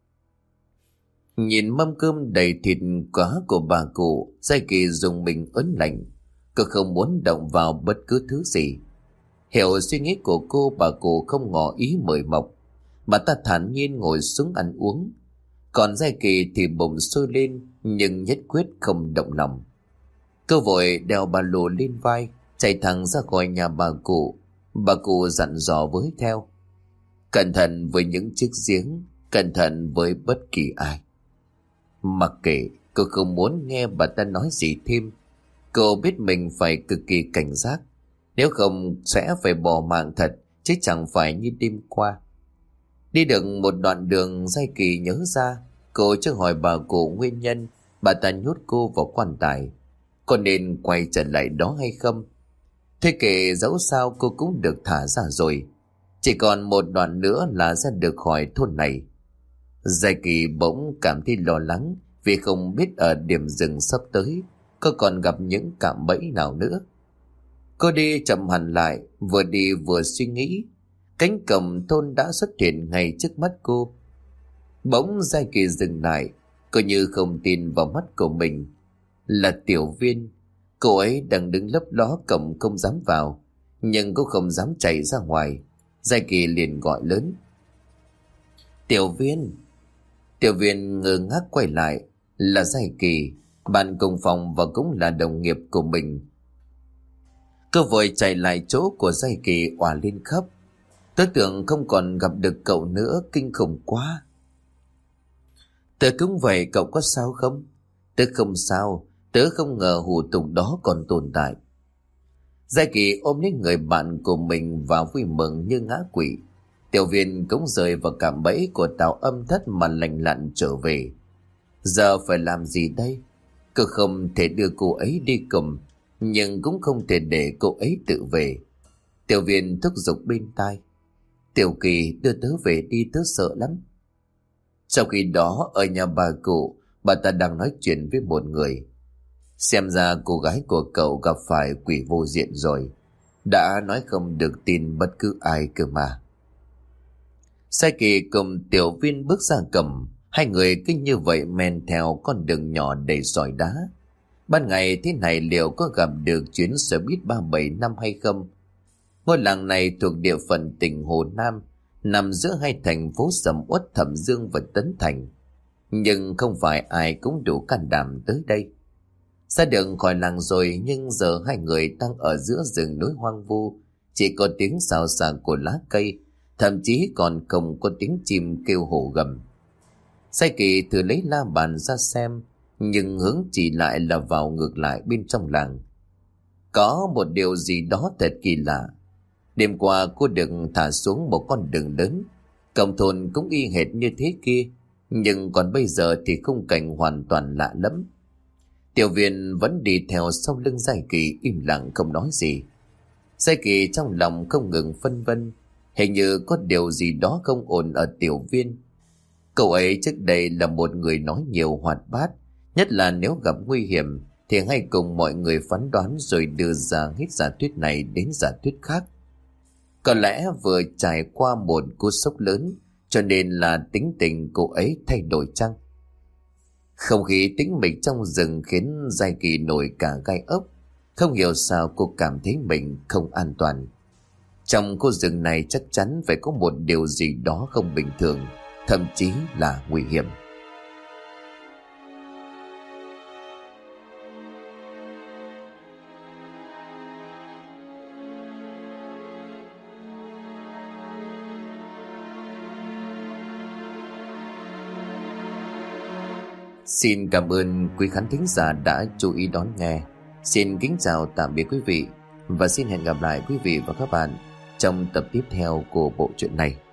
Nhìn mâm cơm đầy thịt cá của bà cụ, Giai Kỳ dùng mình ớn lạnh. Cô không muốn động vào bất cứ thứ gì. Hiểu suy nghĩ của cô, bà cụ không ngỏ ý mời mọc. Bà ta thản nhiên ngồi xuống ăn uống. Còn Giai Kỳ thì bụng sôi lên, nhưng nhất quyết không động lòng. Cô vội đeo ba lô lên vai, chạy thẳng ra khỏi nhà bà cụ. Bà cụ dặn dò với theo. Cẩn thận với những chiếc giếng, cẩn thận với bất kỳ ai. Mặc kệ, cô không muốn nghe bà ta nói gì thêm. Cô biết mình phải cực kỳ cảnh giác. Nếu không sẽ phải bỏ mạng thật, chứ chẳng phải như đêm qua. Đi được một đoạn đường, Giai Kỳ nhớ ra. Cô chưa hỏi bà cụ nguyên nhân bà ta nhốt cô vào quan tài. Có nên quay trở lại đó hay không? Thế kể dẫu sao cô cũng được thả ra rồi. Chỉ còn một đoạn nữa là ra được khỏi thôn này. Giai Kỳ bỗng cảm thấy lo lắng, vì không biết ở điểm dừng sắp tới cô còn gặp những cạm bẫy nào nữa. Cô đi chậm hẳn lại, vừa đi vừa suy nghĩ. Cánh cổng thôn đã xuất hiện ngay trước mắt cô. Bỗng Giai Kỳ dừng lại. Cô như không tin vào mắt của mình. Là Tiểu Viên. Cô ấy đang đứng lấp ló cổng không dám vào, nhưng cũng không dám chạy ra ngoài. Giai Kỳ liền gọi lớn. Tiểu Viên. Tiểu Viên ngơ ngác quay lại. Là Giai Kỳ, bạn cùng phòng và cũng là đồng nghiệp của mình. Cô vội chạy lại chỗ của Giai Kỳ, òa lên khóc. Tớ tưởng không còn gặp được cậu nữa, kinh khủng quá. Tớ cũng vậy, cậu có sao không? Tớ không sao, tớ không ngờ hủ tục đó còn tồn tại. Giai Kỳ ôm lấy người bạn của mình và vui mừng như ngã quỷ. Tiểu Viên cũng rời vào cạm bẫy của Tào Âm Thất mà lành lặn trở về. Giờ phải làm gì đây? Cô không thể đưa cô ấy đi cùng, nhưng cũng không thể để cô ấy tự về. Tiểu Viên thúc giục bên tai. Tiểu Kỳ, đưa tớ về đi, tớ sợ lắm. Sau khi đó ở nhà bà cụ, bà ta đang nói chuyện với một người. Xem ra cô gái của cậu gặp phải quỷ vô diện rồi. Đã nói không được tin bất cứ ai cơ mà. Giai Kỳ cùng Tiểu Viên bước ra cổng. Hai người cứ như vậy men theo con đường nhỏ đầy sỏi đá. Ban ngày thế này liệu có gặp được chuyến xe buýt 375 hay không? Ngôi làng này thuộc địa phận tỉnh Hồ Nam, nằm giữa hai thành phố sầm uất Thẩm Dương và Tấn Thành. Nhưng không phải ai cũng đủ can đảm tới đây. Ra đường khỏi làng rồi, nhưng giờ hai người đang ở giữa rừng núi hoang vu. Chỉ có tiếng xào xạc của lá cây, thậm chí còn không có tiếng chim kêu hổ gầm. Giai Kỳ thử lấy la bàn ra xem, nhưng hướng chỉ lại là vào ngược lại bên trong làng. Có một điều gì đó thật kỳ lạ. Đêm qua cô được thả xuống một con đường lớn. Cổng thôn cũng y hệt như thế kia, nhưng còn bây giờ thì khung cảnh hoàn toàn lạ lắm. Tiểu Viên vẫn đi theo sau lưng Giai Kỳ im lặng không nói gì. Giai Kỳ trong lòng không ngừng phân vân. Hình như có điều gì đó không ổn ở Tiểu Viên. Cậu ấy trước đây là một người nói nhiều hoạt bát, nhất là nếu gặp nguy hiểm thì hay cùng mọi người phán đoán rồi đưa ra hết giả thuyết này đến giả thuyết khác. Có lẽ vừa trải qua một cú sốc lớn cho nên là tính tình cô ấy thay đổi chăng? Không khí tĩnh mịch trong rừng khiến Giai Kỳ nổi cả gai ốc. Không hiểu sao cô cảm thấy mình không an toàn. Trong khu rừng này chắc chắn phải có một điều gì đó không bình thường, thậm chí là nguy hiểm. Xin cảm ơn quý khán thính giả đã chú ý đón nghe. Xin kính chào tạm biệt quý vị và xin hẹn gặp lại quý vị và các bạn trong tập tiếp theo của bộ truyện này.